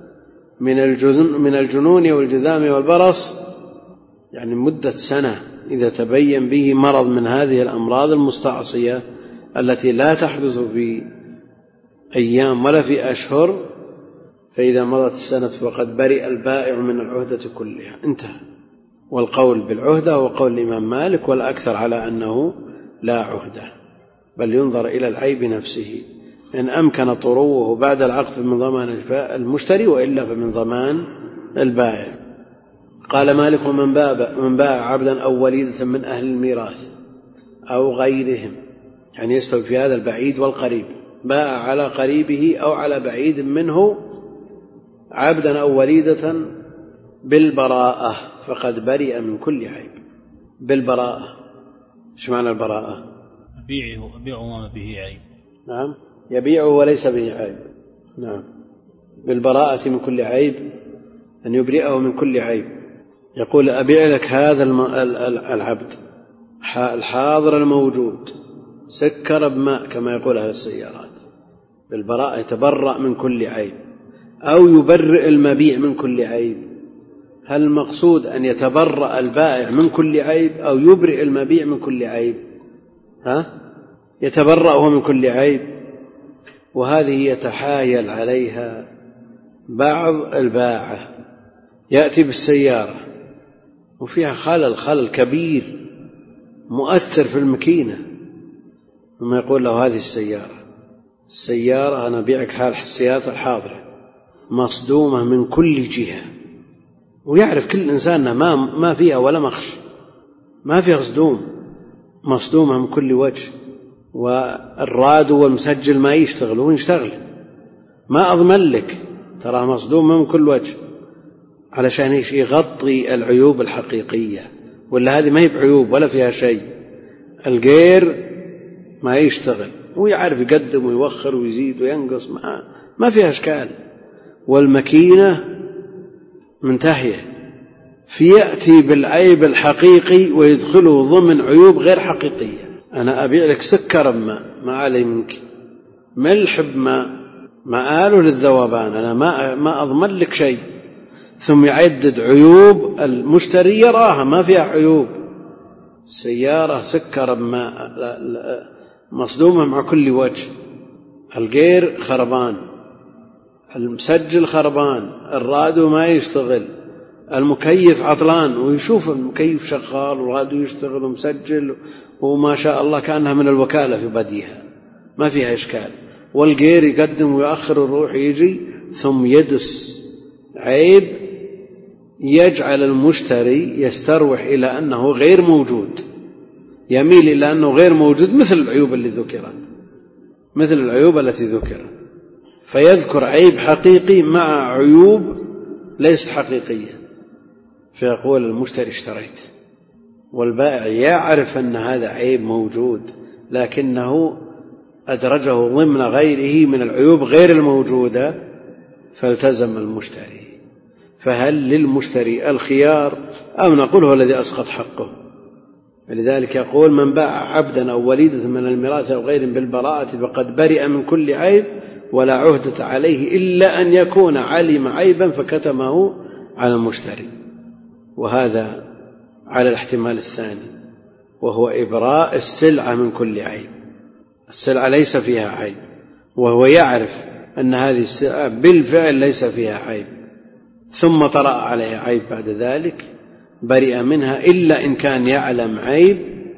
من الجنون والجذام والبرص، يعني مدة سنة إذا تبين به مرض من هذه الأمراض المستعصية التي لا تحدث في أيام ولا في أشهر، فإذا مضت السنة فقد برئ البائع من العهدة كلها. انتهى. والقول بالعهدة هو قول الإمام مالك، والأكثر على أنه لا عهدة، بل ينظر إلى العيب نفسه، إن أمكن طروه بعد العقد من ضمان المشتري، وإلا فمن ضمان البائع. قال مالك: من باع عبدا أو وليدة من أهل الميراث أو غيرهم، يعني يستوي في هذا البعيد والقريب، باع على قريبه أو على بعيد منه عبدا أو وليدة بالبراءة فقد برئ من كل عيب. بالبراءة، ايش معنى البراءة؟ يبيع وما به عيب. نعم، يبيع وليس به عيب. نعم، بالبراءة من كل عيب، أن يبرئه من كل عيب. يقول: أبيع لك هذا العبد الحاضر الموجود سكر بماء كما يقول أهل السيارات. بالبراءة يتبرأ من كل عيب، أو يبرئ المبيع من كل عيب. هل المقصود أن يتبرأ البائع من كل عيب أو يبرئ المبيع من كل عيب؟ يتبرأ هو من كل عيب. وهذه يتحايل عليها بعض الباعة، يأتي بالسيارة وفيها خلل كبير مؤثر في الماكينة، ثم يقول له: هذه السيارة أنا أبيعك السيارة الحاضرة مصدومة من كل جهة، ويعرف كل إنسان ما فيها ولا مخش، ما فيها صدوم، مصدومة من كل وجه، والرادو والمسجل ما يشتغل، وين يشتغل؟ ما أضمن لك، ترى مصدومة من كل وجه، علشان يغطي العيوب الحقيقية، ولا هذه ما هي بعيوب ولا فيها شيء. الغير ما يشتغل، ويعرف يقدم ويوخر ويزيد وينقص، ما فيها إشكال، والماكينة منتهية. فيأتي بالعيب الحقيقي ويدخله ضمن عيوب غير حقيقية. أنا أبيع لك سكر ما علي منك، ملح بماء ما آله للذوبان، أنا ما أضمن لك شيء، ثم يعدد عيوب المشتري يراها ما فيها عيوب. السيارة سكر بماء مصدومة مع كل وجه، الغير خربان، المسجل خربان، الراديو ما يشتغل، المكيف عطلان، ويشوف المكيف شغال والراديو يشتغل ومسجل وما شاء الله كأنها من الوكالة في بديها، ما فيها إشكال. والغير يقدم ويؤخر الروح يجي، ثم يدس عيب يجعل المشتري يستروح إلى أنه غير موجود، يميل إلى أنه غير موجود، مثل العيوب التي ذكرت، فيذكر عيب حقيقي مع عيوب ليست حقيقية، فيقول المشتري اشتريت، والبائع يعرف أن هذا عيب موجود لكنه أدرجه ضمن غيره من العيوب غير الموجودة، فالتزم المشتري. فهل للمشتري الخيار أو نقول هو الذي أسقط حقه؟ لذلك يقول: من باع عبدا أو وليدة من الميراث أو غير بالبراءة فقد برئ من كل عيب ولا عهدة عليه إلا أن يكون علم عيبا فكتمه على المشتري. وهذا على الاحتمال الثاني، وهو إبراء السلعة من كل عيب. السلعة ليس فيها عيب، وهو يعرف أن هذه السلعة بالفعل ليس فيها عيب، ثم طرأ عليها عيب بعد ذلك، برئ منها إلا إن كان يعلم عيب،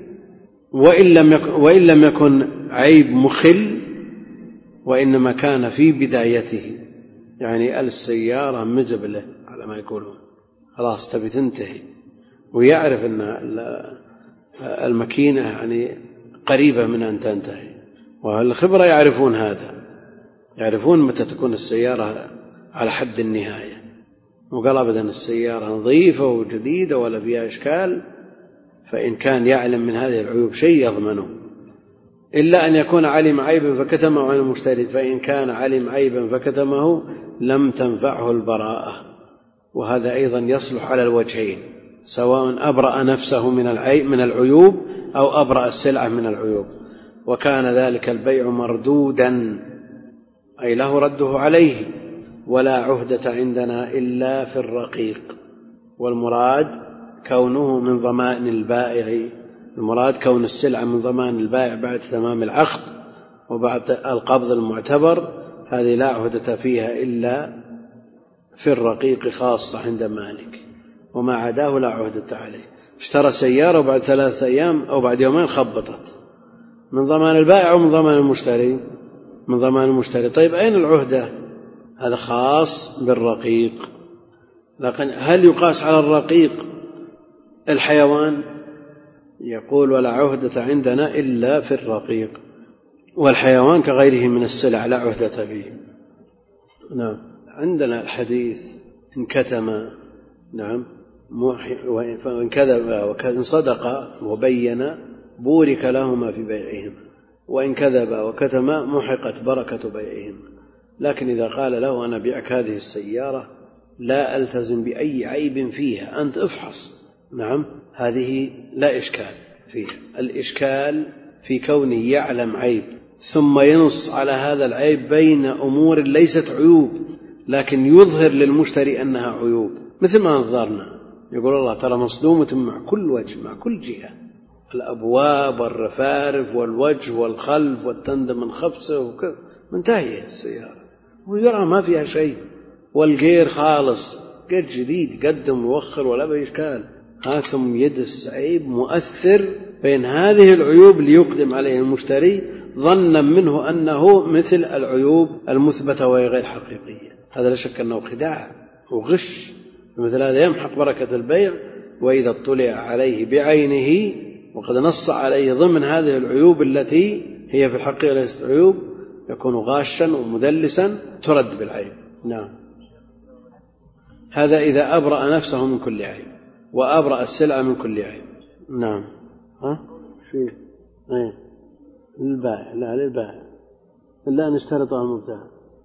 وإن لم يكن عيب مخل، وإنما كان في بدايته، يعني السيارة مزبلة على ما يقولون، خلاص تبي تنتهي، ويعرف أن الماكينة يعني قريبة من أن تنتهي. والخبرة يعرفون هذا، يعرفون متى تكون السيارة على حد النهاية، وقال أبدا السيارة نظيفة وجديدة ولا فيها إشكال، فإن كان يعلم من هذه العيوب شيء يضمنه، إلا أن يكون علم عيبا فكتمه عن المشتري، فإن كان علم عيبا فكتمه لم تنفعه البراءة. وهذا أيضا يصلح على الوجهين، سواء أبرأ نفسه من العيوب أو أبرأ السلعة من العيوب. وكان ذلك البيع مردودا، أي له رده عليه. ولا عهدة عندنا إلا في الرقيق، والمراد كونه من ضمان البائع، المراد كون السلعة من ضمان البائع بعد تمام العقد وبعد القبض المعتبر، هذه لا عهدة فيها إلا في الرقيق خاصة عند مالك، وما عداه لا عهدة عليه. اشترى سيارة وبعد 3 أيام أو بعد يومين خبطت، من ضمان البائع ومن ضمان المشتري؟ من ضمان المشتري. طيب أين العهدة؟ هذا خاص بالرقيق. لكن هل يقاس على الرقيق الحيوان؟ يقول ولا عهدة عندنا إلا في الرقيق، والحيوان كغيره من السلع لا عهدة فيه. نعم. عندنا الحديث إن كتم، نعم، وإن كذب وإن صدق وبين بورك لهما في بيعهما، وإن كذب وكتم محقت بركة بيعهما. لكن إذا قال له أنا بيعك هذه السيارة لا ألتزم بأي عيب فيها، أنت افحص، نعم، هذه لا إشكال فيها. الإشكال في كونه يعلم عيب ثم ينص على هذا العيب بين أمور ليست عيوب لكن يظهر للمشتري أنها عيوب، مثل ما نظرنا يقول الله ترى مصدومة مع كل وجه، مع كل جهة، الأبواب والرفارف والوجه والخلف والتندم من خبسه وكذا، منتهية السيارة ويرى ما فيها شيء، والغير خالص قد جديد قدم موخر ولا بإشكال، ثم يدس عيب مؤثر بين هذه العيوب ليقدم عليه المشتري ظنا منه أنه مثل العيوب المثبتة وهي غير حقيقية. هذا لا شك أنه خداع وغش، مثل هذا يمحق بركة البيع. وإذا اطلع عليه بعينه وقد نص عليه ضمن هذه العيوب التي هي في الحقيقة ليست عيوب يكون غاشا ومدلسا ترد بالعيب. نعم. هذا إذا أبرأ نفسه من كل عيب وأبرأ السلعة من كل عيب. نعم. في للبائع، لا للبائع إلا أن يشترطها المبتاع.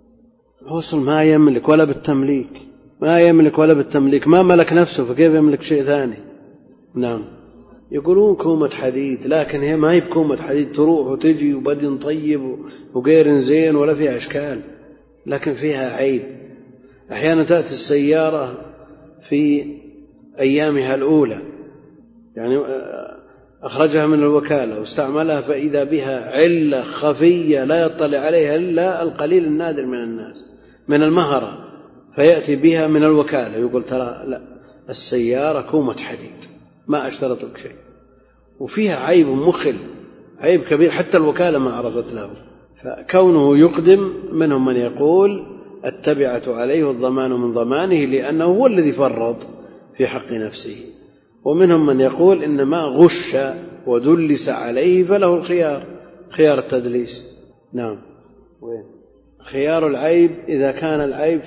وصل ما يملك ولا بالتمليك، ما يملك ولا بالتمليك، ما ملك نفسه فكيف يملك شيء ثاني؟ نعم. يقولون كومة حديد، لكن هي ما هي بكومة حديد، تروح وتجي وبدن طيب وغير زين ولا فيها إشكال، لكن فيها عيب. أحيانا تأتي السيارة في أيامها الأولى، يعني أخرجها من الوكالة واستعملها فإذا بها علة خفية لا يطلع عليها إلا القليل النادر من الناس من المهرة، فيأتي بها من الوكالة يقول ترى لا السيارة كومة حديد ما أشترط لك شيء، وفيها عيب مخل، عيب كبير حتى الوكالة ما عرضت له. فكونه يقدم، منهم من يقول التبعة عليه والضمان من ضمانه لأنه هو الذي فرط في حق نفسه، ومنهم من يقول إنما غش ودلس عليه فله الخيار، خيار التدليس. نعم. وين خيار العيب؟ إذا كان العيب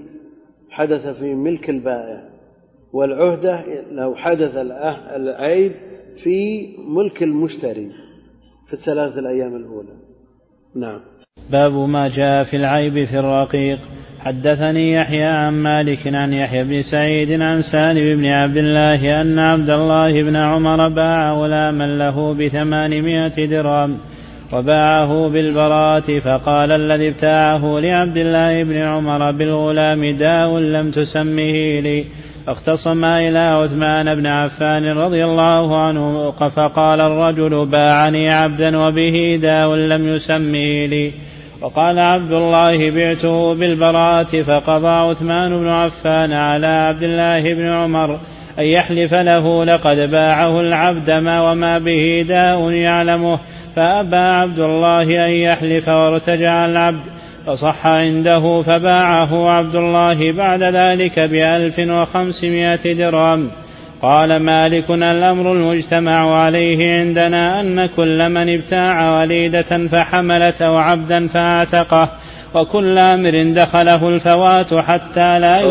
حدث في ملك البائع، والعهدة لو حدث العيب في ملك المشتري في 3 الأيام الأولى. نعم. باب ما جاء في العيب في الرقيق. حدثني يحيى عن مالك عن يحيى بن سعيد عن سالم بن عبد الله أن عبد الله بن عمر باع غلاما له ب800 درهم وباعه بالبراءة، فقال الذي ابتاعه لعبد الله بن عمر بالغلام داء لم تسمه لي، فاختصما إلى عثمان بن عفان رضي الله عنه، فقال الرجل باعني عبدا وبه داء لم يسمه لي، وقال عبد الله بعته بالبراءة، فقضى عثمان بن عفان على عبد الله بن عمر أن يحلف له لقد باعه العبد ما وما به داء يعلمه، فأبى عبد الله أن يحلف وارتجع العبد، فصح عنده فباعه عبد الله بعد ذلك ب1500 درهم. قال مالك الأمر المجتمع عليه عندنا أن كل من ابتاع وليدة فحملت أو عبدا فاعتقه وكل أمر دخله الفوات حتى لا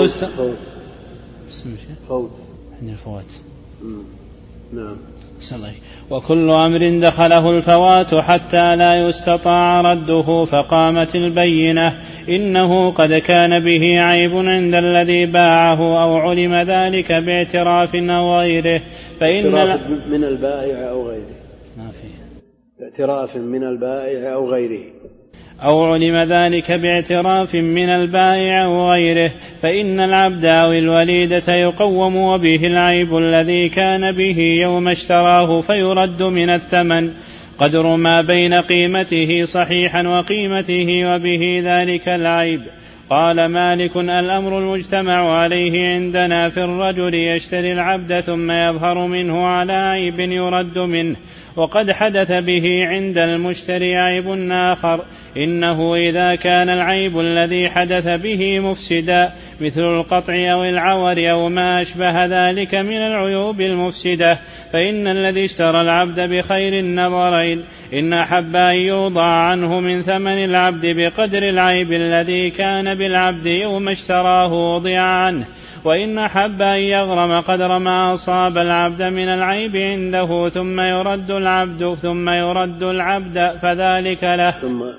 وكل أمر دخله الفوات حتى لا يستطاع رده فقامت البينة إنه قد كان به عيب عند الذي باعه أو علم ذلك باعتراف أو غيره اعتراف من البائع أو غيره اعتراف من البائع أو غيره أو علم ذلك باعتراف من البائع أو غيره فإن العبد أو الوليدة يقوم وبه العيب الذي كان به يوم اشتراه فيرد من الثمن قدر ما بين قيمته صحيحا وقيمته وبه ذلك العيب. قال مالك الأمر المجتمع عليه عندنا في الرجل يشتري العبد ثم يظهر منه على عيب يرد منه وقد حدث به عند المشتري عيب آخر إنه إذا كان العيب الذي حدث به مفسدا مثل القطع أو العور أو ما أشبه ذلك من العيوب المفسدة فإن الذي اشترى العبد بخير النظرين إن أحب أن يوضع عنه من ثمن العبد بقدر العيب الذي كان بالعبد يوم اشتراه وضع عنه وإن أحب أن يغرم قدر ما أصاب العبد من العيب عنده ثم يرد العبد فذلك له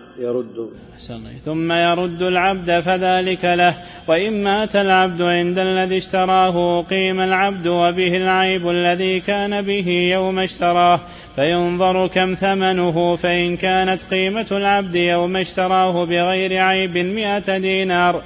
وإن مات العبد عند الذي اشتراه قيم العبد وبه العيب الذي كان به يوم اشتراه فينظر كم ثمنه فإن كانت قيمة العبد يوم اشتراه بغير عيب 100 دينار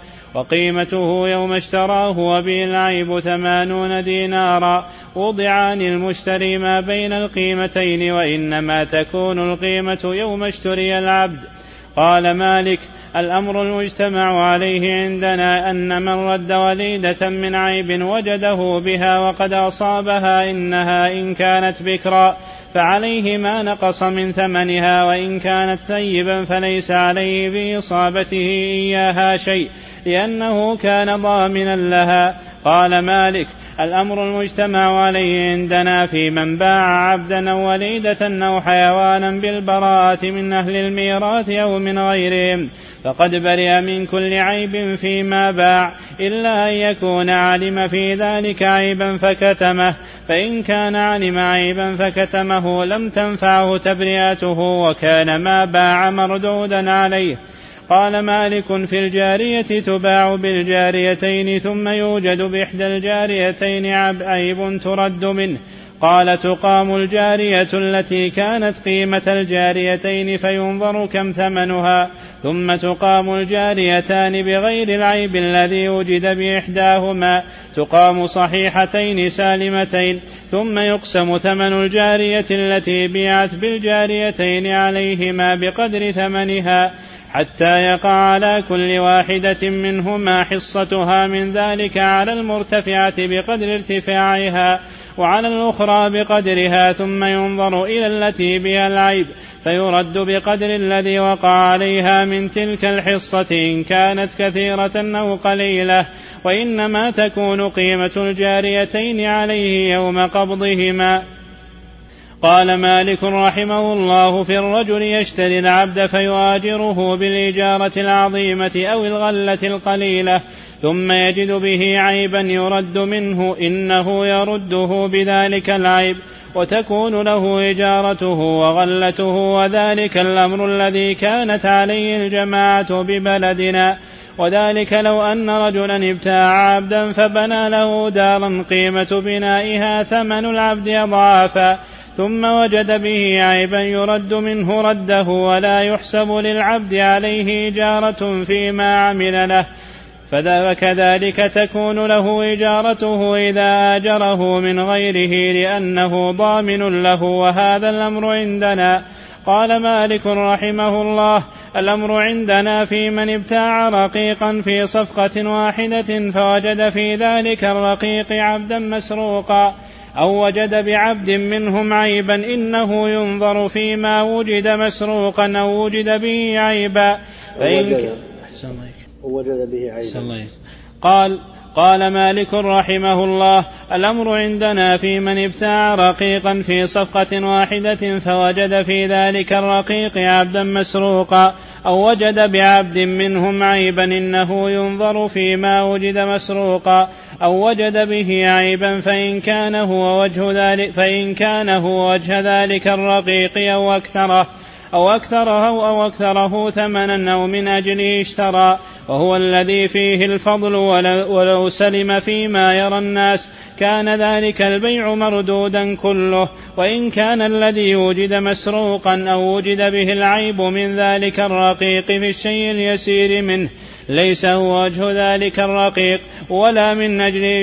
وقيمته يوم اشتراه وبه العيب 80 دينارا وضع عن المشتري ما بين القيمتين وإنما تكون القيمة يوم اشتري العبد. قال مالك الأمر المجتمع عليه عندنا أن من رد وليدة من عيب وجده بها وقد أصابها إنها إن كانت بكرا فعليه ما نقص من ثمنها وإن كانت ثيبا فليس عليه في إصابته إياها شيء لأنه كان ضامنا لها. قال مالك الأمر المجتمع عليه عندنا في من باع عبدا أو وليدة أو حيوانا بالبراءة من أهل الميراث أو من غيرهم فقد برئ من كل عيب فيما باع إلا أن يكون علم في ذلك عيبا فكتمه فإن كان علم عيبا فكتمه لم تنفعه تبرئته وكان ما باع مردودا عليه. قال مالك في الجارية تباع بالجاريتين ثم يوجد بإحدى الجاريتين عيب ترد منه. قال تقام الجارية التي كانت قيمة الجاريتين فينظر كم ثمنها ثم تقام الجاريتان بغير العيب الذي وجد بإحداهما تقام صحيحتين سالمتين ثم يقسم ثمن الجارية التي بيعت بالجاريتين عليهما بقدر ثمنها حتى يقع على كل واحدة منهما حصتها من ذلك على المرتفعة بقدر ارتفاعها وعلى الأخرى بقدرها ثم ينظر إلى التي بها العيب فيرد بقدر الذي وقع عليها من تلك الحصة إن كانت كثيرة أو قليلة وإنما تكون قيمة الجاريتين عليه يوم قبضهما. قال مالك رحمه الله في الرجل يشتري العبد فيؤاجره بالإجارة العظيمة أو الغلة القليلة ثم يجد به عيبا يرد منه إنه يرده بذلك العيب وتكون له إجارته وغلته وذلك الأمر الذي كانت عليه الجماعة ببلدنا. وذلك لو أن رجلا ابتاع عبدا فبنى له دارا قيمة بنائها ثمن العبد أضعافا ثم وجد به عيبا يرد منه رده ولا يحسب للعبد عليه إجارة فيما عمل له فكذلك تكون له إجارته إذا آجره من غيره لأنه ضامن له وهذا الأمر عندنا. قال مالك رحمه الله الأمر عندنا في من ابتاع رقيقا في صفقة واحدة فوجد في ذلك الرقيق عبدا مسروقا أو وجد بعبد منهم عيبا إنه ينظر فيما وجد مسروقا أو وجد به عيبا وجد به عيبا. قال مالك رحمه الله: الأمر عندنا في من ابتاع رقيقا في صفقة واحدة فوجد في ذلك الرقيق عبدا مسروقا أو وجد بعبد منهم عيبا إنه ينظر فيما وجد مسروقا أو وجد به عيبا فإن كان هو وجه ذلك الرقيق أو أكثره ثمنا أو من أجله اشترى، وهو الذي فيه الفضل، ولو سلم فيما يرى الناس كان ذلك البيع مردودا كله. وإن كان الذي وجد مسروقا أو وجد به العيب من ذلك الرقيق في الشيء اليسير منه ليس هو وجه ذلك الرقيق ولا من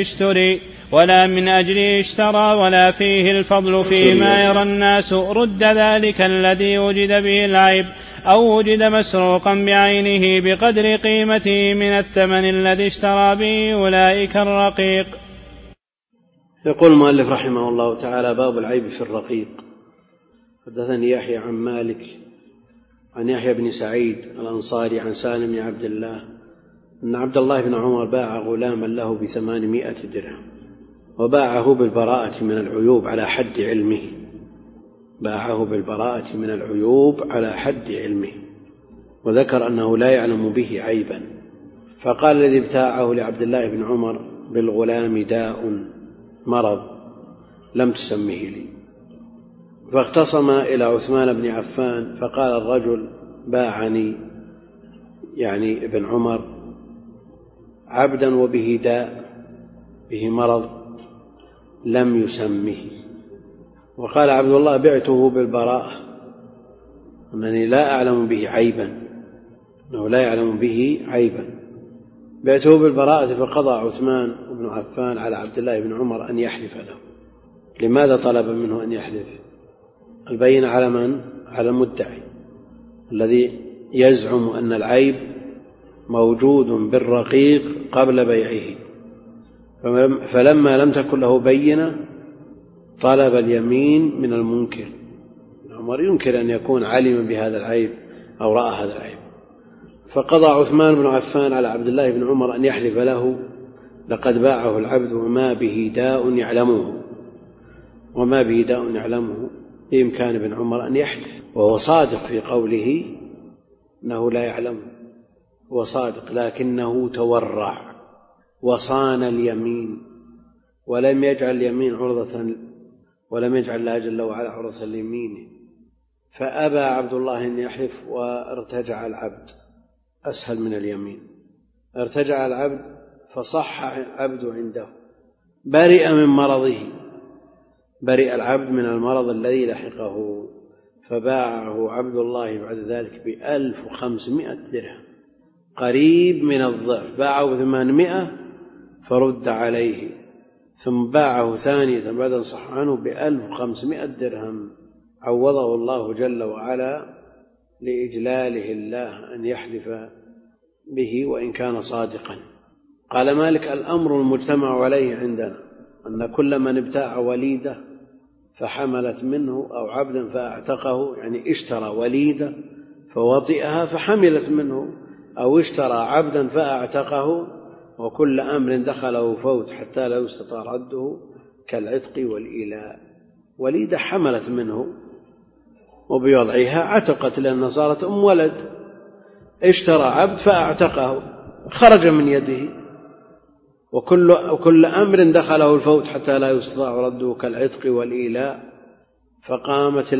أجله اشترى ولا فيه الفضل فيما يرى الناس، رد ذلك الذي وجد به العيب أو وجد مسروقا بعينه بقدر قيمته من الثمن الذي اشترى به أولئك الرقيق. يقول المؤلف رحمه الله تعالى: باب العيب في الرقيق. حدثني يحيى عن مالك عن يحيى بن سعيد الأنصاري عن سالم بن عبد الله أن عبد الله بن عمر باع غلاما له ب800 درهم، وباعه بالبراءة من العيوب على حد علمه، وذكر أنه لا يعلم به عيبا. فقال الذي ابتاعه لعبد الله بن عمر: بالغلام داء مرض لم تسمه لي. فاختصم إلى عثمان بن عفان، فقال الرجل: باعني يعني ابن عمر عبدا وبه داء، به مرض لم يسمه. وقال عبد الله: بعته بالبراءة، أنني لا أعلم به عيبا، بعته بالبراءة. فقضى عثمان بن عفان على عبد الله بن عمر أن يحلف له. لماذا طلب منه أن يحلف؟ البينة على من؟ على المدعي الذي يزعم أن العيب موجود بالرقيق قبل بيعه. فلما لم تكن له بينة طلب اليمين من المنكر. عمر ينكر أن يكون علم بهذا العيب أو رأى هذا العيب. فقضى عثمان بن عفان على عبد الله بن عمر أن يحلف له: لقد باعه العبد وما به داء يعلمه. بإمكان ابن عمر أن يحلف، وهو صادق في قوله أنه لا يعلمه، هو صادق، لكنه تورع وصان اليمين ولم يجعل اليمين ولم يجعل الله جل وعلا عرضة ليمينه. فأبى عبد الله أن يحلف وارتجع العبد، أسهل من اليمين. ارتجع العبد فصح عبد عنده، برئ العبد من المرض الذي لحقه. فباعه عبد الله بعد ذلك ب1500 درهم، قريب من الضعف. باعه 800 فرد عليه، ثم باعه ثانية بعد أن صح عنه ب1500 درهم. عوضه الله جل وعلا لإجلاله الله أن يحلف به وإن كان صادقا. قال مالك: الأمر المجتمع عليه عندنا أن كل من ابتاع وليدة فحملت منه أو عبدا فأعتقه، يعني اشترى وليدة فوطئها فحملت منه، أو اشترى عبدا فأعتقه، وكل أمر دخله فوت حتى لا يستطاع رده كالعتق والإيلاء. وليدة حملت منه وبوضعها عتقت لأنها صارت أم ولد، اشترى عبد فأعتقه خرج من يده، وكل أمر دخله الفوت حتى لا يستطاع رده كالعتق والإيلاء. فقامت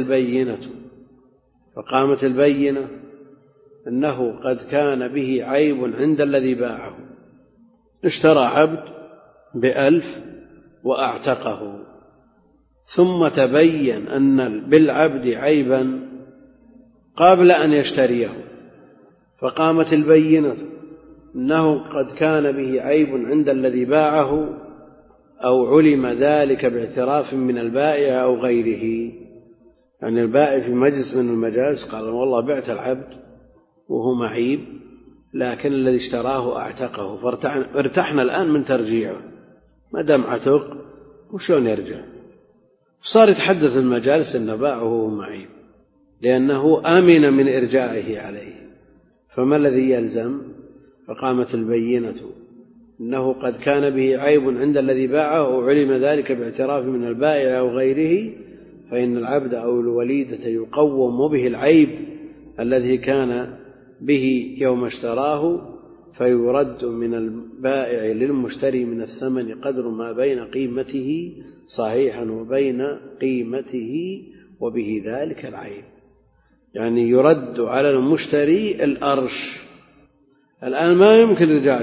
البينة أنه قد كان به عيب عند الذي باعه، اشترى عبد ب1000 وأعتقه، ثم تبين أن بالعبد عيبا قبل أن يشتريه، فقامت البينة أنه قد كان به عيب عند الذي باعه، أو علم ذلك باعتراف من البائع أو غيره. يعني البائع في مجلس من المجالس قال: والله بعت العبد وهو معيب، لكن الذي اشتراه أعتقه، فارتحنا الآن من ترجيعه، ما دام عتق وشون يرجع. صار يتحدث المجالس أن باعه وهو معيب لأنه آمن من إرجاعه عليه. فما الذي يلزم؟ فقامت البينة إنه قد كان به عيب عند الذي باعه وعلم ذلك باعتراف من البائع أو غيره، فإن العبد أو الوليدة يقوم به العيب الذي كان به يوم اشتراه، فيرد من البائع للمشتري من الثمن قدر ما بين قيمته صحيحا وبين قيمته وبه ذلك العيب. يعني يرد على المشتري الأرش. الآن ما يمكن رجاع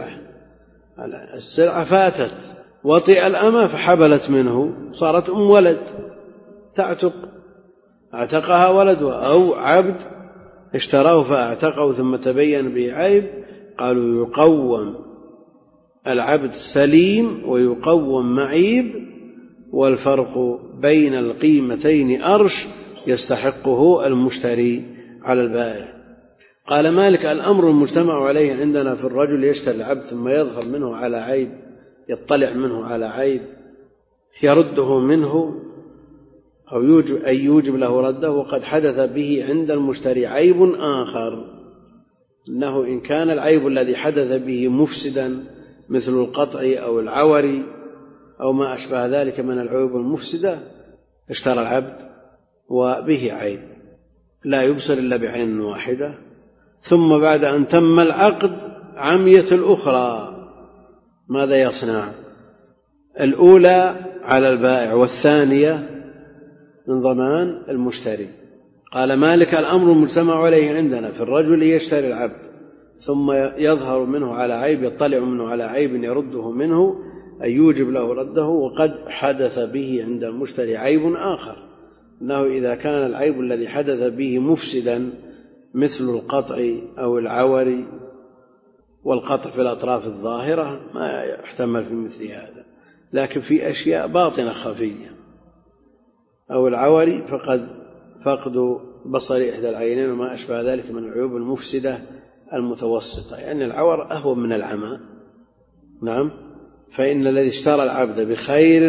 السلعة فاتت، وطئ الأمة فحبلت منه، صارت ولد تعتق، اعتقها ولدها، أو عبد اشتراه فاعتقه ثم تبين به عيب، قالوا يقوم العبد سليم ويقوم معيب، والفرق بين القيمتين أرش يستحقه المشتري على البائع. قال مالك: الأمر المجتمع عليه عندنا في الرجل يشتري العبد ثم يظهر منه على عيب، يطلع منه على عيب يرده منه أو يوجب له رده، وقد حدث به عند المشتري عيب آخر، إنه إن كان العيب الذي حدث به مفسدا مثل القطع أو العور أو ما أشبه ذلك من العيوب المفسدة، اشترى العبد وبه عيب لا يبصر إلا بعين واحدة، ثم بعد أن تم العقد عمية الأخرى، ماذا يصنع؟ الأولى على البائع والثانية من ضمان المشتري. قال مالك: الأمر المجتمع عليه عندنا في الرجل يشتري العبد ثم يظهر منه على عيب، يطلع منه على عيب يرده منه أن يوجب له رده، وقد حدث به عند المشتري عيب آخر، إنه إذا كان العيب الذي حدث به مفسدا مثل القطع أو العور، والقطع في الأطراف الظاهرة ما يحتمل في مثل هذا، لكن في أشياء باطنة خفية، أو العور فقد فقد بصر إحدى العينين وما أشبه ذلك من العيوب المفسدة المتوسطة، يعني العور أهون من العمى. نعم، فإن الذي اشترى العبد بخير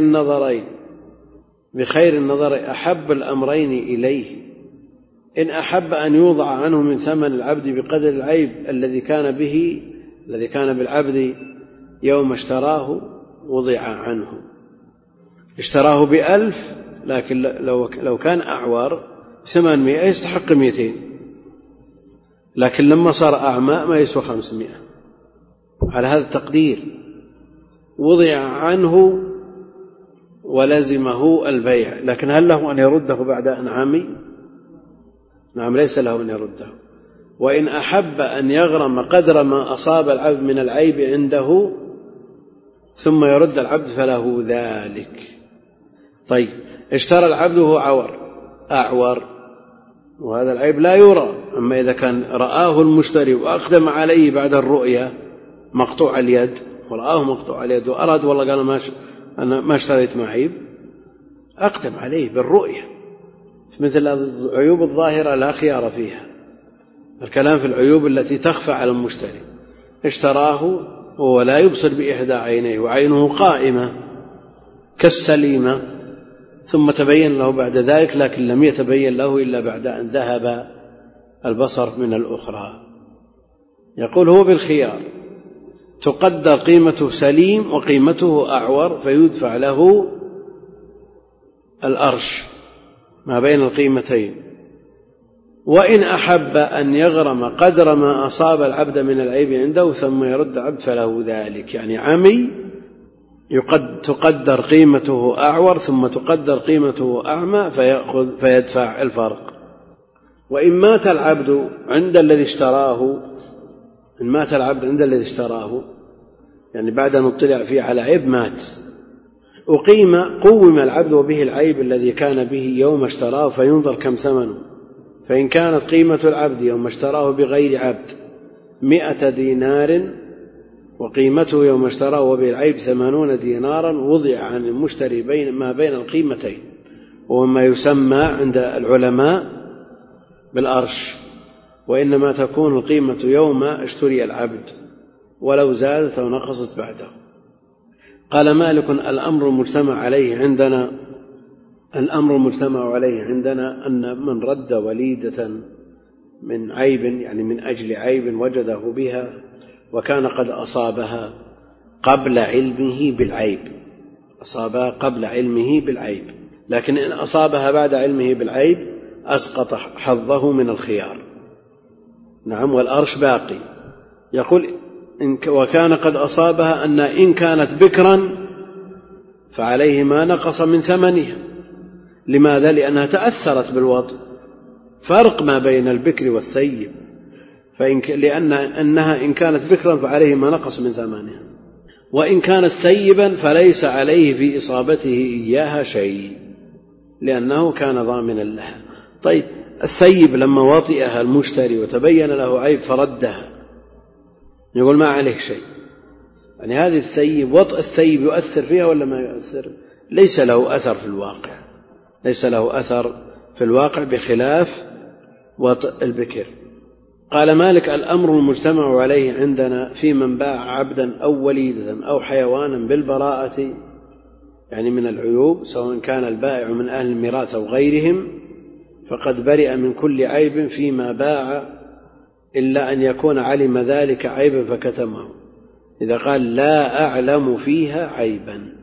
النظر أحب الأمرين إليه، إن أحب أن يوضع عنه من ثمن العبد بقدر العيب الذي كان بالعبد يوم اشتراه وضع عنه. اشتراه ب1000، لكن لو كان أعور 800 يستحق 200، لكن لما صار أعمى ما يسوى 500. على هذا التقدير وضع عنه ولزمه البيع، لكن هل له أن يرده بعد أن عمي؟ نعم، ليس له أن يرده. وإن أحب أن يغرم قدر ما أصاب العبد من العيب عنده ثم يرد العبد فله ذلك. طيب، اشترى العبد وهو أعور، وهذا العيب لا يرى، أما إذا كان رآه المشتري وأقدم عليه بعد الرؤية مقطوع اليد، ورآه مقطوع اليد وأراد والله قال أنا ما اشتريت مع عيب، أقدم عليه بالرؤية. مثل العيوب الظاهرة لا خيار فيها، الكلام في العيوب التي تخفى على المشتري. اشتراه وهو لا يبصر بإحدى عينيه وعينه قائمة كالسليمة، ثم تبين له بعد ذلك، لكن لم يتبين له إلا بعد أن ذهب البصر من الأخرى. يقول هو بالخيار، تقدر قيمته سليم وقيمته أعور، فيدفع له الأرش ما بين القيمتين. وإن أحب أن يغرم قدر ما أصاب العبد من العيب عنده ثم يرد عبد فله ذلك، يعني عمي تقدر قيمته أعور ثم تقدر قيمته أعمى فيدفع الفرق. وإن مات العبد عند الذي اشتراه، يعني بعد أن اطلع فيه على عيب مات، قوم العبد وبه العيب الذي كان به يوم اشتراه، فينظر كم ثمنه. فإن كانت قيمة العبد يوم اشتراه بغير عبد 100 دينار، وقيمته يوم اشتراه وبه العيب 80 دينارا، وضع عن المشتري ما بين القيمتين، وما يسمى عند العلماء بالأرش، وإنما تكون القيمة يوم اشتري العبد ولو زادت أو نقصت بعده. قال مالك: الأمر المجتمع عليه عندنا أن من رد وليدة من عيب، يعني من أجل عيب وجده بها وكان قد أصابها، قبل علمه بالعيب، أصابها قبل علمه بالعيب، لكن إن أصابها بعد علمه بالعيب أسقط حظه من الخيار. نعم، والأرش باقي. يقول وكان قد أصابها أن إن كانت بكرا فعليه ما نقص من ثمنها. لماذا؟ لأنها تأثرت بالوطء، فرق ما بين البكر والثيب، لأنها إن كانت بكرا فعليه ما نقص من ثمنها، وإن كانت ثيبا فليس عليه في إصابته إياها شيء لأنه كان ضامنا لها. طيب الثيب لما وطئها المشتري وتبين له عيب فردها، يقول ما عليه شيء. يعني هذه الثيب، وطئ الثيب يؤثر فيها ولا ما يؤثر؟ ليس له أثر في الواقع، ليس له أثر في الواقع بخلاف وطئ البكر. قال مالك: الأمر المجتمع عليه عندنا في من باع عبدا أو وليدة أو حيوانا بالبراءة، يعني من العيوب، سواء كان البائع من أهل الميراث أو غيرهم، فقد برئ من كل عيب فيما باع إلا أن يكون علم ذلك عيبا فكتمه. إذا قال لا أعلم فيها عيبا،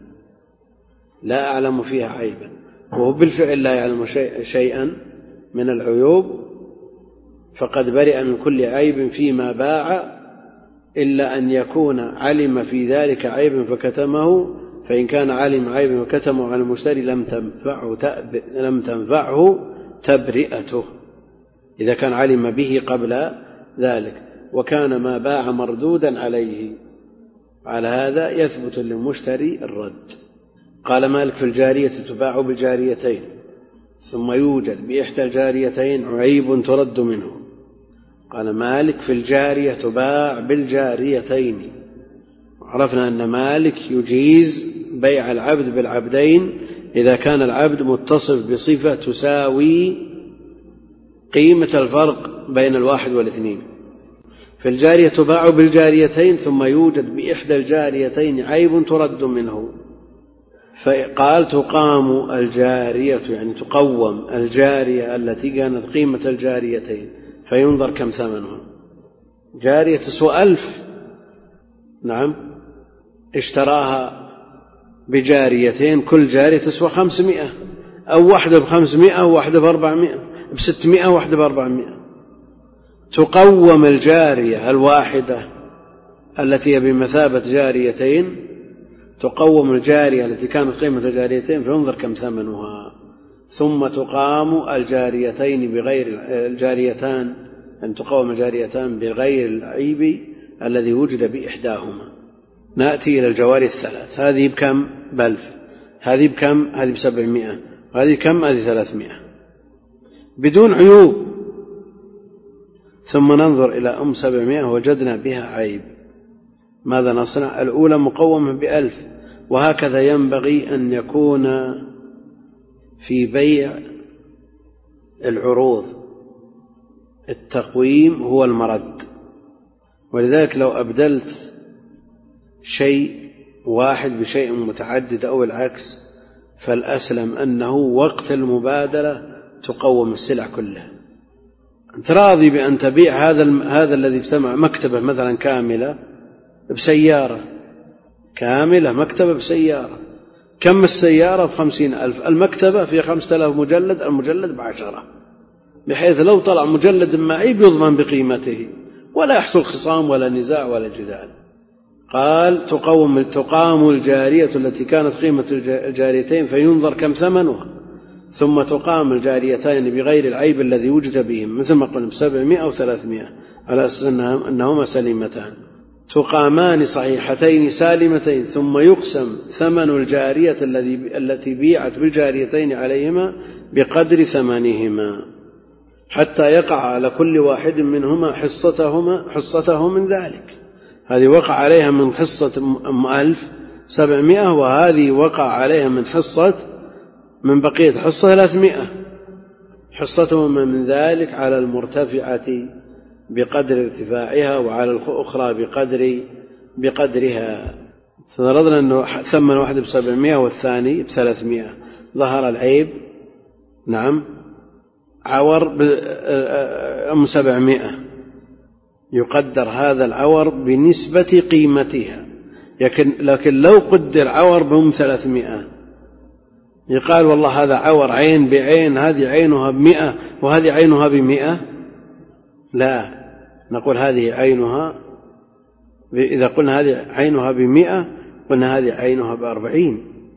لا أعلم فيها عيبا، وهو بالفعل لا يعلم شيئا من العيوب، فقد برئ من كل عيب فيما باع إلا أن يكون علم في ذلك عيبا فكتمه، فإن كان علم عيبا وكتمه عن المشتري لم تنفعه تبرئته إذا كان علم به قبل ذلك، وكان ما باع مردودا عليه. على هذا يثبت للمشتري الرد. قال مالك: في الجارية تباع بجاريتين ثم يوجد بإحدى الجاريتين عيب ترد منه. قال مالك: في الجارية تباع بالجاريتين. عرفنا أن مالك يجيز بيع العبد بالعبدين إذا كان العبد متصف بصفة تساوي قيمة الفرق بين الواحد والاثنين. في الجارية تباع بالجاريتين ثم يوجد بإحدى الجاريتين عيب ترد منه. فقال: تقام الجارية، يعني تقوم الجارية التي كانت قيمة الجاريتين، فينظر كم ثمنها. جارية تسوى 1000، نعم، اشتراها بجاريتين، كل جارية تسوى 500، أو واحدة ب500 وواحدة ب400، ب600 وواحدة ب400. تقوم الجارية الواحدة التي هي بمثابة جاريتين، تقوم الجارية التي كانت قيمة الجاريتين فينظر كم ثمنها، ثم تقام الجاريتين بغير الجاريتان، أن تقوم الجاريتان بغير العيب الذي وجد بإحداهما. نأتي إلى الجواري الثلاث. هذه بكم؟ ب1000. هذه بكم؟ هذه ب700. وهذه كم؟ هذه 300 بدون عيوب. ثم ننظر إلى 700 وجدنا بها عيب، ماذا نصنع؟ الأولى مقومة ب1000. وهكذا ينبغي أن يكون في بيع العروض، التقويم هو المرد. ولذلك لو أبدلت شيء واحد بشيء متعدد أو العكس، فالأسلم أنه وقت المبادلة تقوم السلع كلها. أنت راضي بأن تبيع هذا الذي اجتمع مكتبة مثلا كاملة بسيارة كاملة، مكتبة بسيارة، كم السيارة ب50,000، المكتبة في 5000 مجلد، المجلد ب10، بحيث لو طلع مجلد معيب يضمن بقيمته ولا يحصل خصام ولا نزاع ولا جدال. قال: تقام الجارية التي كانت قيمة الجاريتين فينظر كم ثمنها، ثم تقام الجاريتين بغير العيب الذي وجد بهم، مثل ما قلنا 700 أو 300، على أساس أنهما سليمتان. تقامان صحيحتين سالمتين، ثم يقسم ثمن الجارية التي بيعت بالجاريتين عليهما بقدر ثمنهما، حتى يقع على كل واحد منهما حصته من ذلك. هذه وقع عليها من حصة 1700، وهذه وقع عليها من بقية حصة 300، حصتهما من ذلك على المرتفعة بقدر ارتفاعها وعلى الأخرى بقدرها. فنرضنا أنه ثمن واحد ب700 والثاني ب300، ظهر العيب، نعم، عور ب700، يقدر هذا العور بنسبة قيمتها. لكن لو قدر عور بهم 300 يقال والله هذا عور عين بعين، هذه عينها ب100 وهذه عينها ب100، لا، نقول هذه عينها، إذا قلنا هذه عينها ب100 قلنا هذه عينها ب40،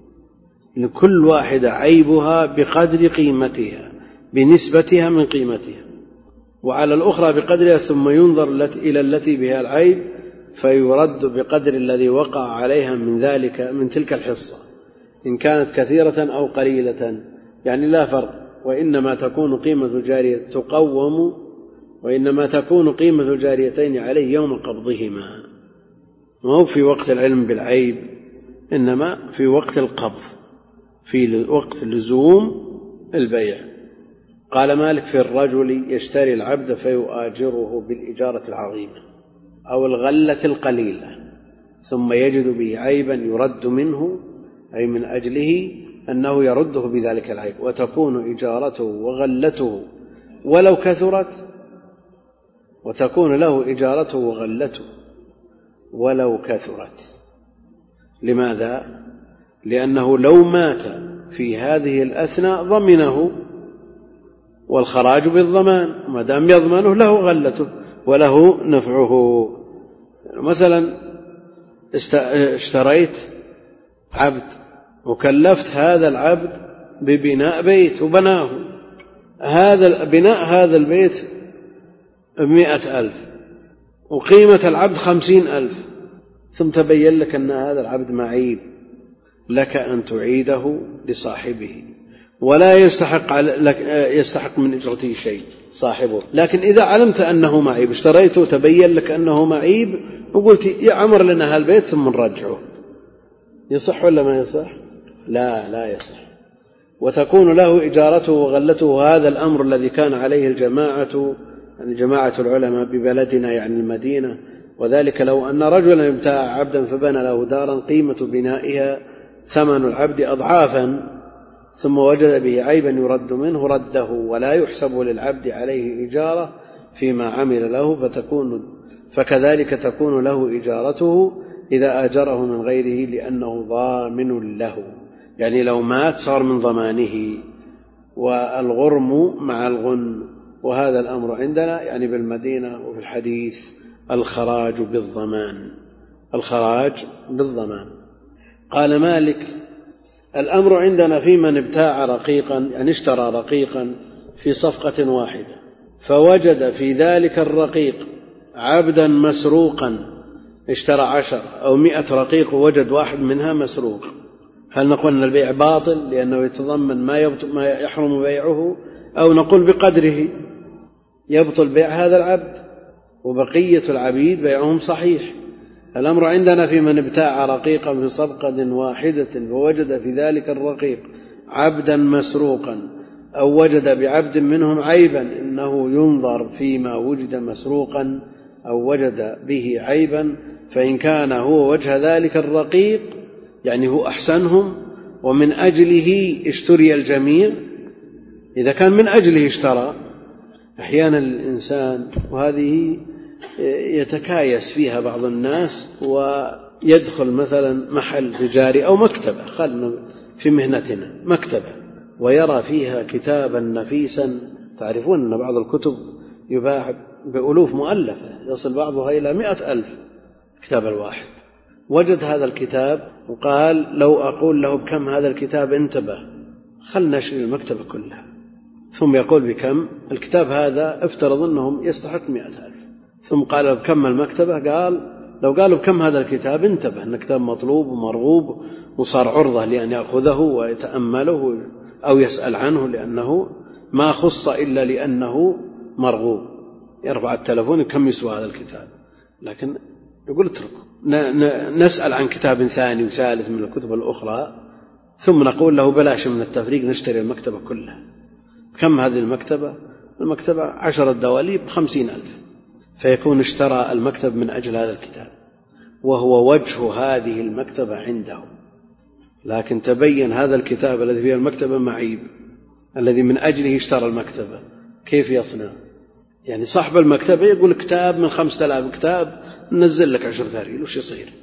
لكل واحدة عيبها بقدر قيمتها بنسبتها من قيمتها، وعلى الأخرى بقدرها، ثم ينظر إلى التي بها العيب فيرد بقدر الذي وقع عليها من تلك الحصة، إن كانت كثيرة أو قليلة، يعني لا فرق. وإنما تكون قيمة الجارية تقوم، وإنما تكون قيمة الجاريتين عليه يوم قبضهما، وهو في وقت العلم بالعيب، إنما في وقت القبض، في وقت لزوم البيع. قال مالك: في الرجل يشتري العبد فيؤاجره بالإجارة العظيمة أو الغلة القليلة، ثم يجد به عيبا يرد منه، أي من أجله أنه يرده بذلك العيب، وتكون إجارته وغلته ولو كثرت، وتكون له إجارته وغلته ولو كثرت. لماذا؟ لأنه لو مات في هذه الأثناء ضمنه، والخراج بالضمان، ما دام يضمنه له غلته وله نفعه. مثلا اشتريت عبد وكلفت هذا العبد ببناء بيت وبناه، بناء هذا البيت 100,000 وقيمة العبد 50,000، ثم تبين لك أن هذا العبد معيب، لك أن تعيده لصاحبه، ولا يستحق من إجرته شيء صاحبه. لكن إذا علمت أنه معيب، اشتريته وتبين لك أنه معيب وقلت يعمر لنا هالبيت ثم نرجعه، يصح ولا ما يصح؟ لا يصح. وتكون له إجارته وغلته، هذا الأمر الذي كان عليه الجماعة، يعني جماعة العلماء ببلدنا يعني المدينة، وذلك لو أن رجلا ابتاع عبدا فبنى له دارا قيمة بنائها ثمن العبد أضعافا، ثم وجد به عيبا يرد منه رده، ولا يحسب للعبد عليه إجارة فيما عمل له، فكذلك تكون له إجارته إذا آجره من غيره لأنه ضامن له، يعني لو مات صار من ضمانه، والغرم مع الغن. وهذا الأمر عندنا يعني بالمدينة وفي الحديث الخراج بالضمان. قال مالك: الأمر عندنا في من ابتاع رقيقا، يعني اشترى رقيقا في صفقة واحدة، فوجد في ذلك الرقيق عبدا مسروقا، اشترى 10 أو 100 رقيق ووجد واحد منها مسروق، هل نقول أن البيع باطل لأنه يتضمن ما يحرم بيعه، أو نقول بقدره يبطل بيع هذا العبد وبقية العبيد بيعهم صحيح؟ الأمر عندنا في من ابتاع رقيقا في صفقة واحدة فوجد في ذلك الرقيق عبدا مسروقا أو وجد بعبد منهم عيبا، إنه ينظر فيما وجد مسروقا أو وجد به عيبا، فإن كان هو وجه ذلك الرقيق يعني هو أحسنهم ومن أجله اشتري الجميع، إذا كان من أجله اشترى. أحيانا الإنسان وهذه يتكايس فيها بعض الناس ويدخل مثلا محل تجاري أو مكتبة، خلنا في مهنتنا مكتبة، ويرى فيها كتابا نفيسا، تعرفون أن بعض الكتب يباع بألوف مؤلفة يصل بعضها إلى 100,000 كتاب الواحد، وجد هذا الكتاب وقال لو أقول له بكم هذا الكتاب انتبه، خلنا نشري المكتبة كلها، ثم يقول بكم الكتاب هذا، افترض أنهم يستحق 100,000، ثم قال بكم المكتبة، قال لو قالوا بكم هذا الكتاب انتبه أن كتاب مطلوب ومرغوب وصار عرضة لأن يأخذه ويتأمله أو يسأل عنه، لأنه ما خص إلا لأنه مرغوب، يرفع التلفون كم يسوى هذا الكتاب، لكن يقول اتركه، نسأل عن كتاب ثاني وثالث من الكتب الأخرى، ثم نقول له بلاش من التفريق، نشتري المكتبة كلها. كم هذه المكتبة 10 دواليب 50,000، فيكون اشترى المكتب من أجل هذا الكتاب وهو وجه هذه المكتبة عنده، لكن تبين هذا الكتاب الذي فيه المكتبة معيب الذي من أجله اشترى المكتبة، كيف يصنع؟ يعني صاحب المكتبة يقول كتاب من 5,000 كتاب ننزل لك 10 ذريل، وش يصير؟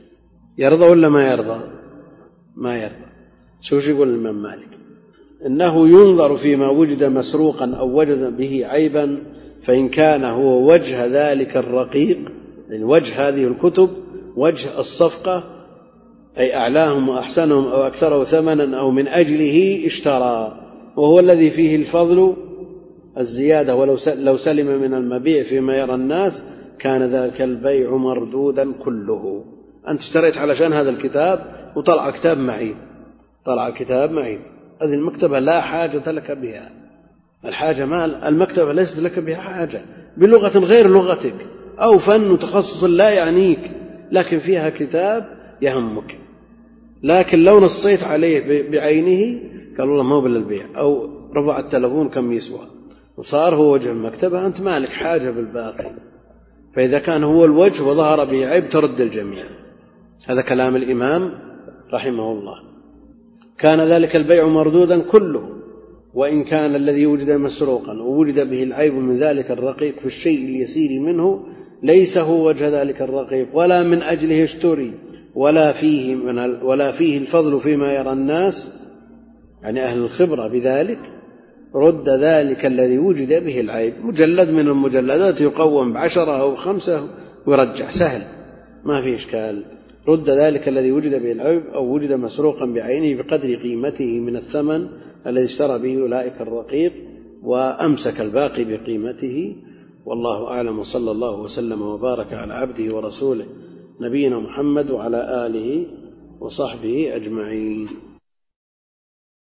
يرضى ولا ما يرضى؟ ما يرضى. شو يقول الإمام مالك؟ إنه ينظر فيما وجد مسروقا أو وجد به عيبا، فإن كان هو وجه ذلك الرقيق، يعني وجه هذه الكتب، وجه الصفقة، أي أعلاهم وأحسنهم أو أكثره ثمنا أو من أجله اشترى، وهو الذي فيه الفضل الزيادة، ولو سلم من المبيع فيما يرى الناس كان ذلك البيع مردودا كله. أنت اشتريت علشان هذا الكتاب وطلع كتاب معيب، طلع كتاب معيب، هذه المكتبة لا حاجة لك بها، الحاجة ما المكتبة ليست لك بها حاجة، بلغة غير لغتك أو فن وتخصص لا يعنيك، لكن فيها كتاب يهمك. لكن لو نصيت عليه بعينه قال والله ما هو بالبيع، أو رفع التلفون كم يسوى وصار هو وجه المكتبة، أنت مالك حاجة بالباقي. فإذا كان هو الوجه وظهر به عيب ترد الجميع. هذا كلام الإمام رحمه الله. كان ذلك البيع مردودا كله، وإن كان الذي وجد مسروقا ووجد به العيب من ذلك الرقيق في الشيء اليسير منه ليس هو وجه ذلك الرقيق ولا من أجله اشتري ولا فيه الفضل فيما يرى الناس، يعني أهل الخبرة بذلك، رد ذلك الذي وجد به العيب. مجلد من المجلدات يقوم ب10 أو 5 ويرجع، سهل ما في إشكال. رد ذلك الذي وجد به العيب أو وجد مسروقا بعينه بقدر قيمته من الثمن الذي اشترى به أولئك الرقيق، وأمسك الباقي بقيمته. والله أعلم، وصلى الله وسلم وبارك على عبده ورسوله نبينا محمد وعلى آله وصحبه أجمعين.